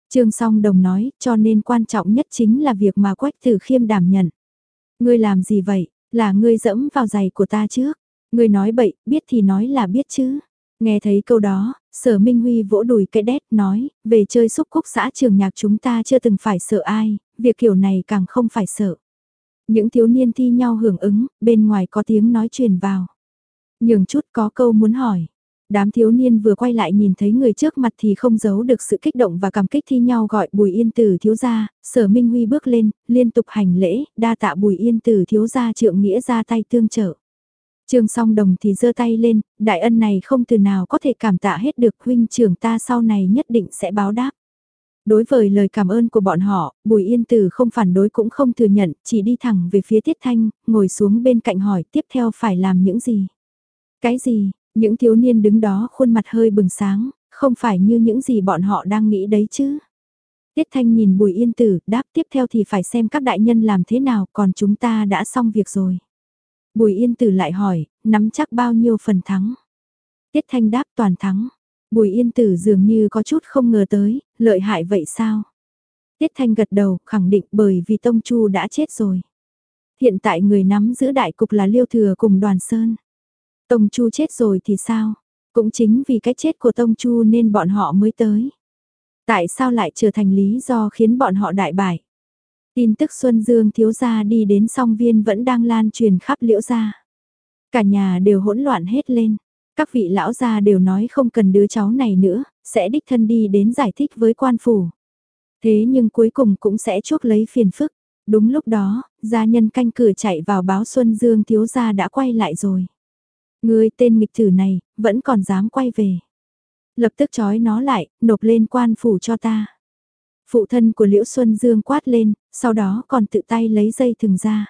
Trương Song Đồng nói, cho nên quan trọng nhất chính là việc mà Quách Tử Khiêm đảm nhận. Ngươi làm gì vậy, là ngươi dẫm vào giày của ta trước. Ngươi nói bậy, biết thì nói là biết chứ. Nghe thấy câu đó, Sở Minh Huy vỗ đùi cái đét nói, về chơi xúc cúc xã trường nhạc chúng ta chưa từng phải sợ ai, việc kiểu này càng không phải sợ. Những thiếu niên thi nhau hưởng ứng, bên ngoài có tiếng nói truyền vào. Nhường chút có câu muốn hỏi. Đám thiếu niên vừa quay lại nhìn thấy người trước mặt thì không giấu được sự kích động và cảm kích thi nhau gọi Bùi Yên Tử thiếu gia. Sở Minh Huy bước lên, liên tục hành lễ, đa tạ Bùi Yên Tử thiếu gia trượng nghĩa ra tay tương trợ. Trương Song Đồng thì giơ tay lên, đại ân này không từ nào có thể cảm tạ hết được, huynh trưởng ta sau này nhất định sẽ báo đáp. Đối với lời cảm ơn của bọn họ, Bùi Yên Tử không phản đối cũng không thừa nhận, chỉ đi thẳng về phía Tiết Thanh, ngồi xuống bên cạnh hỏi tiếp theo phải làm những gì. Cái gì, những thiếu niên đứng đó khuôn mặt hơi bừng sáng, không phải như những gì bọn họ đang nghĩ đấy chứ. Tiết Thanh nhìn Bùi Yên Tử, đáp tiếp theo thì phải xem các đại nhân làm thế nào, còn chúng ta đã xong việc rồi. Bùi Yên Tử lại hỏi, nắm chắc bao nhiêu phần thắng. Tiết Thanh đáp toàn thắng. Bùi Yên Tử dường như có chút không ngờ tới, lợi hại vậy sao? Tiết Thanh gật đầu, khẳng định bởi vì Tông Chu đã chết rồi. Hiện tại người nắm giữ đại cục là Liêu Thừa cùng Đoàn Sơn. Tông Chu chết rồi thì sao? Cũng chính vì cái chết của Tông Chu nên bọn họ mới tới. Tại sao lại trở thành lý do khiến bọn họ đại bại? Tin tức Xuân Dương thiếu gia đi đến Song Viên vẫn đang lan truyền khắp Liễu gia. Cả nhà đều hỗn loạn hết lên. Các vị lão gia đều nói không cần đứa cháu này nữa, sẽ đích thân đi đến giải thích với quan phủ. Thế nhưng cuối cùng cũng sẽ chuốc lấy phiền phức. Đúng lúc đó, gia nhân canh cửa chạy vào báo Xuân Dương thiếu gia đã quay lại rồi. Ngươi tên nghịch tử này, vẫn còn dám quay về. Lập tức trói nó lại, nộp lên quan phủ cho ta. Phụ thân của Liễu Xuân Dương quát lên, sau đó còn tự tay lấy dây thừng ra.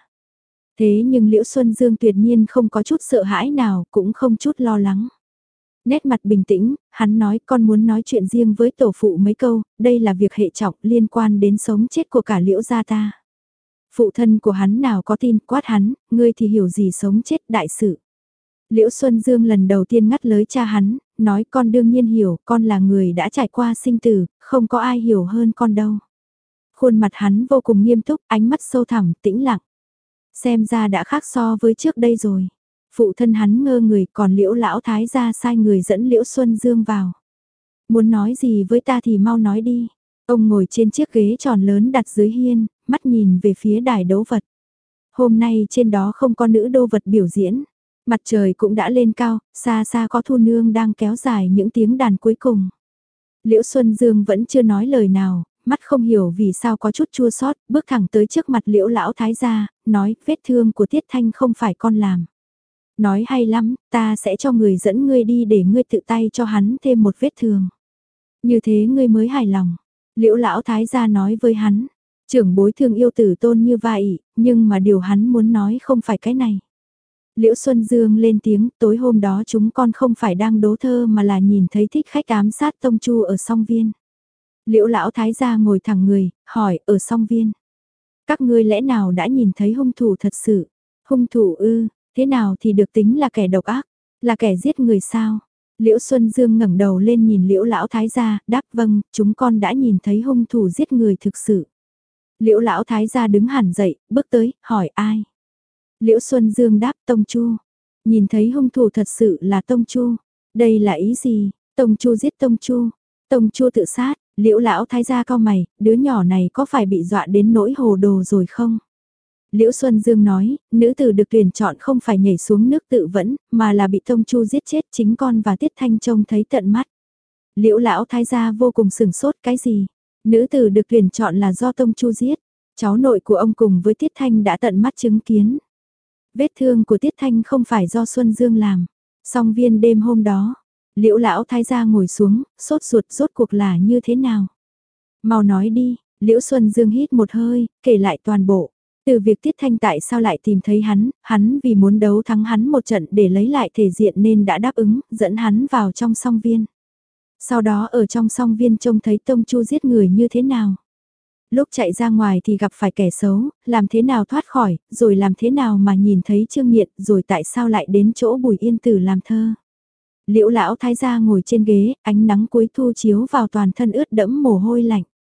Thế nhưng Liễu Xuân Dương tuyệt nhiên không có chút sợ hãi nào, cũng không chút lo lắng. Nét mặt bình tĩnh, hắn nói con muốn nói chuyện riêng với tổ phụ mấy câu, đây là việc hệ trọng liên quan đến sống chết của cả Liễu gia ta. Phụ thân của hắn nào có tin, quát hắn, ngươi thì hiểu gì sống chết đại sự. Liễu Xuân Dương lần đầu tiên ngắt lời cha hắn, nói con đương nhiên hiểu, con là người đã trải qua sinh tử, không có ai hiểu hơn con đâu. Khuôn mặt hắn vô cùng nghiêm túc, ánh mắt sâu thẳm, tĩnh lặng. Xem ra đã khác so với trước đây rồi. Phụ thân hắn ngơ người, còn Liễu lão thái gia sai người dẫn Liễu Xuân Dương vào. Muốn nói gì với ta thì mau nói đi. Ông ngồi trên chiếc ghế tròn lớn đặt dưới hiên, mắt nhìn về phía đài đấu vật. Hôm nay trên đó không có nữ đô vật biểu diễn. Mặt trời cũng đã lên cao, xa xa có thu nương đang kéo dài những tiếng đàn cuối cùng. Liễu Xuân Dương vẫn chưa nói lời nào, mắt không hiểu vì sao có chút chua xót, bước thẳng tới trước mặt Liễu lão thái gia, nói vết thương của Tiết Thanh không phải con làm. Nói hay lắm, ta sẽ cho người dẫn ngươi đi để ngươi tự tay cho hắn thêm một vết thương. Như thế ngươi mới hài lòng. Liễu lão thái gia nói với hắn, trưởng bối thương yêu tử tôn như vậy, nhưng mà điều hắn muốn nói không phải cái này. Liễu Xuân Dương lên tiếng, tối hôm đó chúng con không phải đang đố thơ mà là nhìn thấy thích khách ám sát Tông Chu ở Song Viên. Liễu lão thái gia ngồi thẳng người, hỏi, ở Song Viên. Các ngươi lẽ nào đã nhìn thấy hung thủ thật sự? Hung thủ ư, thế nào thì được tính là kẻ độc ác, là kẻ giết người sao? Liễu Xuân Dương ngẩng đầu lên nhìn Liễu lão thái gia, đáp vâng, chúng con đã nhìn thấy hung thủ giết người thực sự. Liễu lão thái gia đứng hẳn dậy, bước tới, hỏi ai? Liễu Xuân Dương đáp Tông Chu. Nhìn thấy hung thủ thật sự là Tông Chu. Đây là ý gì? Tông Chu giết Tông Chu. Tông Chu tự sát. Liễu lão thái gia cau mày, đứa nhỏ này có phải bị dọa đến nỗi hồ đồ rồi không? Liễu Xuân Dương nói, nữ tử được tuyển chọn không phải nhảy xuống nước tự vẫn, mà là bị Tông Chu giết chết, chính con và Tiết Thanh trông thấy tận mắt. Liễu lão thái gia vô cùng sửng sốt, cái gì? Nữ tử được tuyển chọn là do Tông Chu giết. Cháu nội của ông cùng với Tiết Thanh đã tận mắt chứng kiến. Vết thương của Tiết Thanh không phải do Xuân Dương làm. Song Viên đêm hôm đó, Liễu lão thái gia ngồi xuống, sốt ruột rốt cuộc là như thế nào? Mau nói đi. Liễu Xuân Dương hít một hơi, kể lại toàn bộ. Từ việc Tiết Thanh tại sao lại tìm thấy hắn, hắn vì muốn đấu thắng hắn một trận để lấy lại thể diện nên đã đáp ứng, dẫn hắn vào trong Song Viên. Sau đó ở trong Song Viên trông thấy Tông Chu giết người như thế nào? Lúc chạy ra ngoài thì gặp phải kẻ xấu, làm thế nào thoát khỏi, rồi làm thế nào mà nhìn thấy Trương Nghiện, rồi tại sao lại đến chỗ Bùi Yên Tử làm thơ. Liễu lão thái gia ngồi trên ghế, ánh nắng cuối thu chiếu vào toàn thân ướt đẫm mồ hôi lạnh.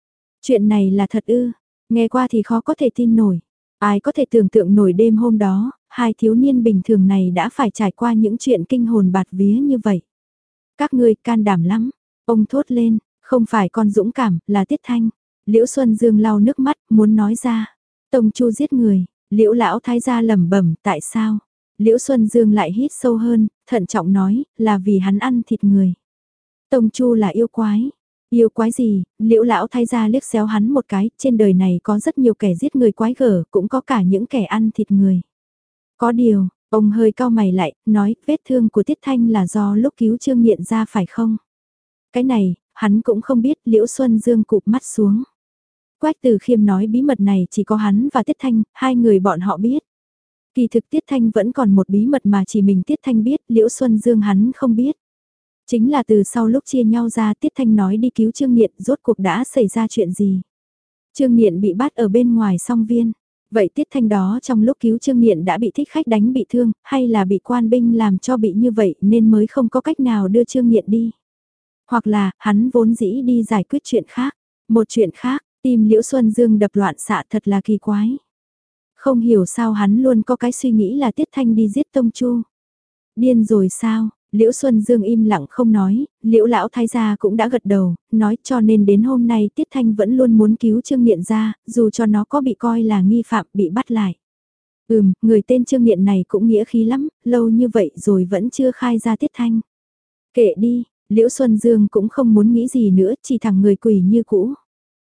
Chuyện này là thật ư, nghe qua thì khó có thể tin nổi. Ai có thể tưởng tượng nổi đêm hôm đó, hai thiếu niên bình thường này đã phải trải qua những chuyện kinh hồn bạt vía như vậy. Các ngươi can đảm lắm, ông thốt lên, không phải con dũng cảm, là Tiết Thanh. Liễu Xuân Dương lau nước mắt, muốn nói ra. Tông Chu giết người, Liễu lão thái gia lẩm bẩm, tại sao? Liễu Xuân Dương lại hít sâu hơn, thận trọng nói, là vì hắn ăn thịt người. Tông Chu là yêu quái. Yêu quái gì? Liễu lão thái gia liếc xéo hắn một cái, trên đời này có rất nhiều kẻ giết người quái gở, cũng có cả những kẻ ăn thịt người. Có điều, ông hơi cau mày lại, nói, vết thương của Tiết Thanh là do lúc cứu Trương Nghiện ra phải không? Cái này, hắn cũng không biết, Liễu Xuân Dương cụp mắt xuống. Quách Từ Khiêm nói bí mật này chỉ có hắn và Tiết Thanh, hai người bọn họ biết. Kỳ thực Tiết Thanh vẫn còn một bí mật mà chỉ mình Tiết Thanh biết, Liễu Xuân Dương hắn không biết. Chính là từ sau lúc chia nhau ra Tiết Thanh nói đi cứu Trương Nghiện, rốt cuộc đã xảy ra chuyện gì? Trương Nghiện bị bắt ở bên ngoài song viên. Vậy Tiết Thanh đó trong lúc cứu Trương Nghiện đã bị thích khách đánh bị thương, hay là bị quan binh làm cho bị như vậy nên mới không có cách nào đưa Trương Nghiện đi? Hoặc là, hắn vốn dĩ đi giải quyết chuyện khác. Một chuyện khác, tim Liễu Xuân Dương đập loạn xạ thật là kỳ quái. Không hiểu sao hắn luôn có cái suy nghĩ là Tiết Thanh đi giết Tông Chu. Điên rồi sao? Liễu Xuân Dương im lặng không nói, Liễu lão thái gia cũng đã gật đầu, nói cho nên đến hôm nay Tiết Thanh vẫn luôn muốn cứu Trương Nghiện ra, dù cho nó có bị coi là nghi phạm bị bắt lại. Ừm, người tên Trương Nghiện này cũng nghĩa khí lắm, lâu như vậy rồi vẫn chưa khai ra Tiết Thanh. Kệ đi, Liễu Xuân Dương cũng không muốn nghĩ gì nữa, chỉ thẳng người quỷ như cũ.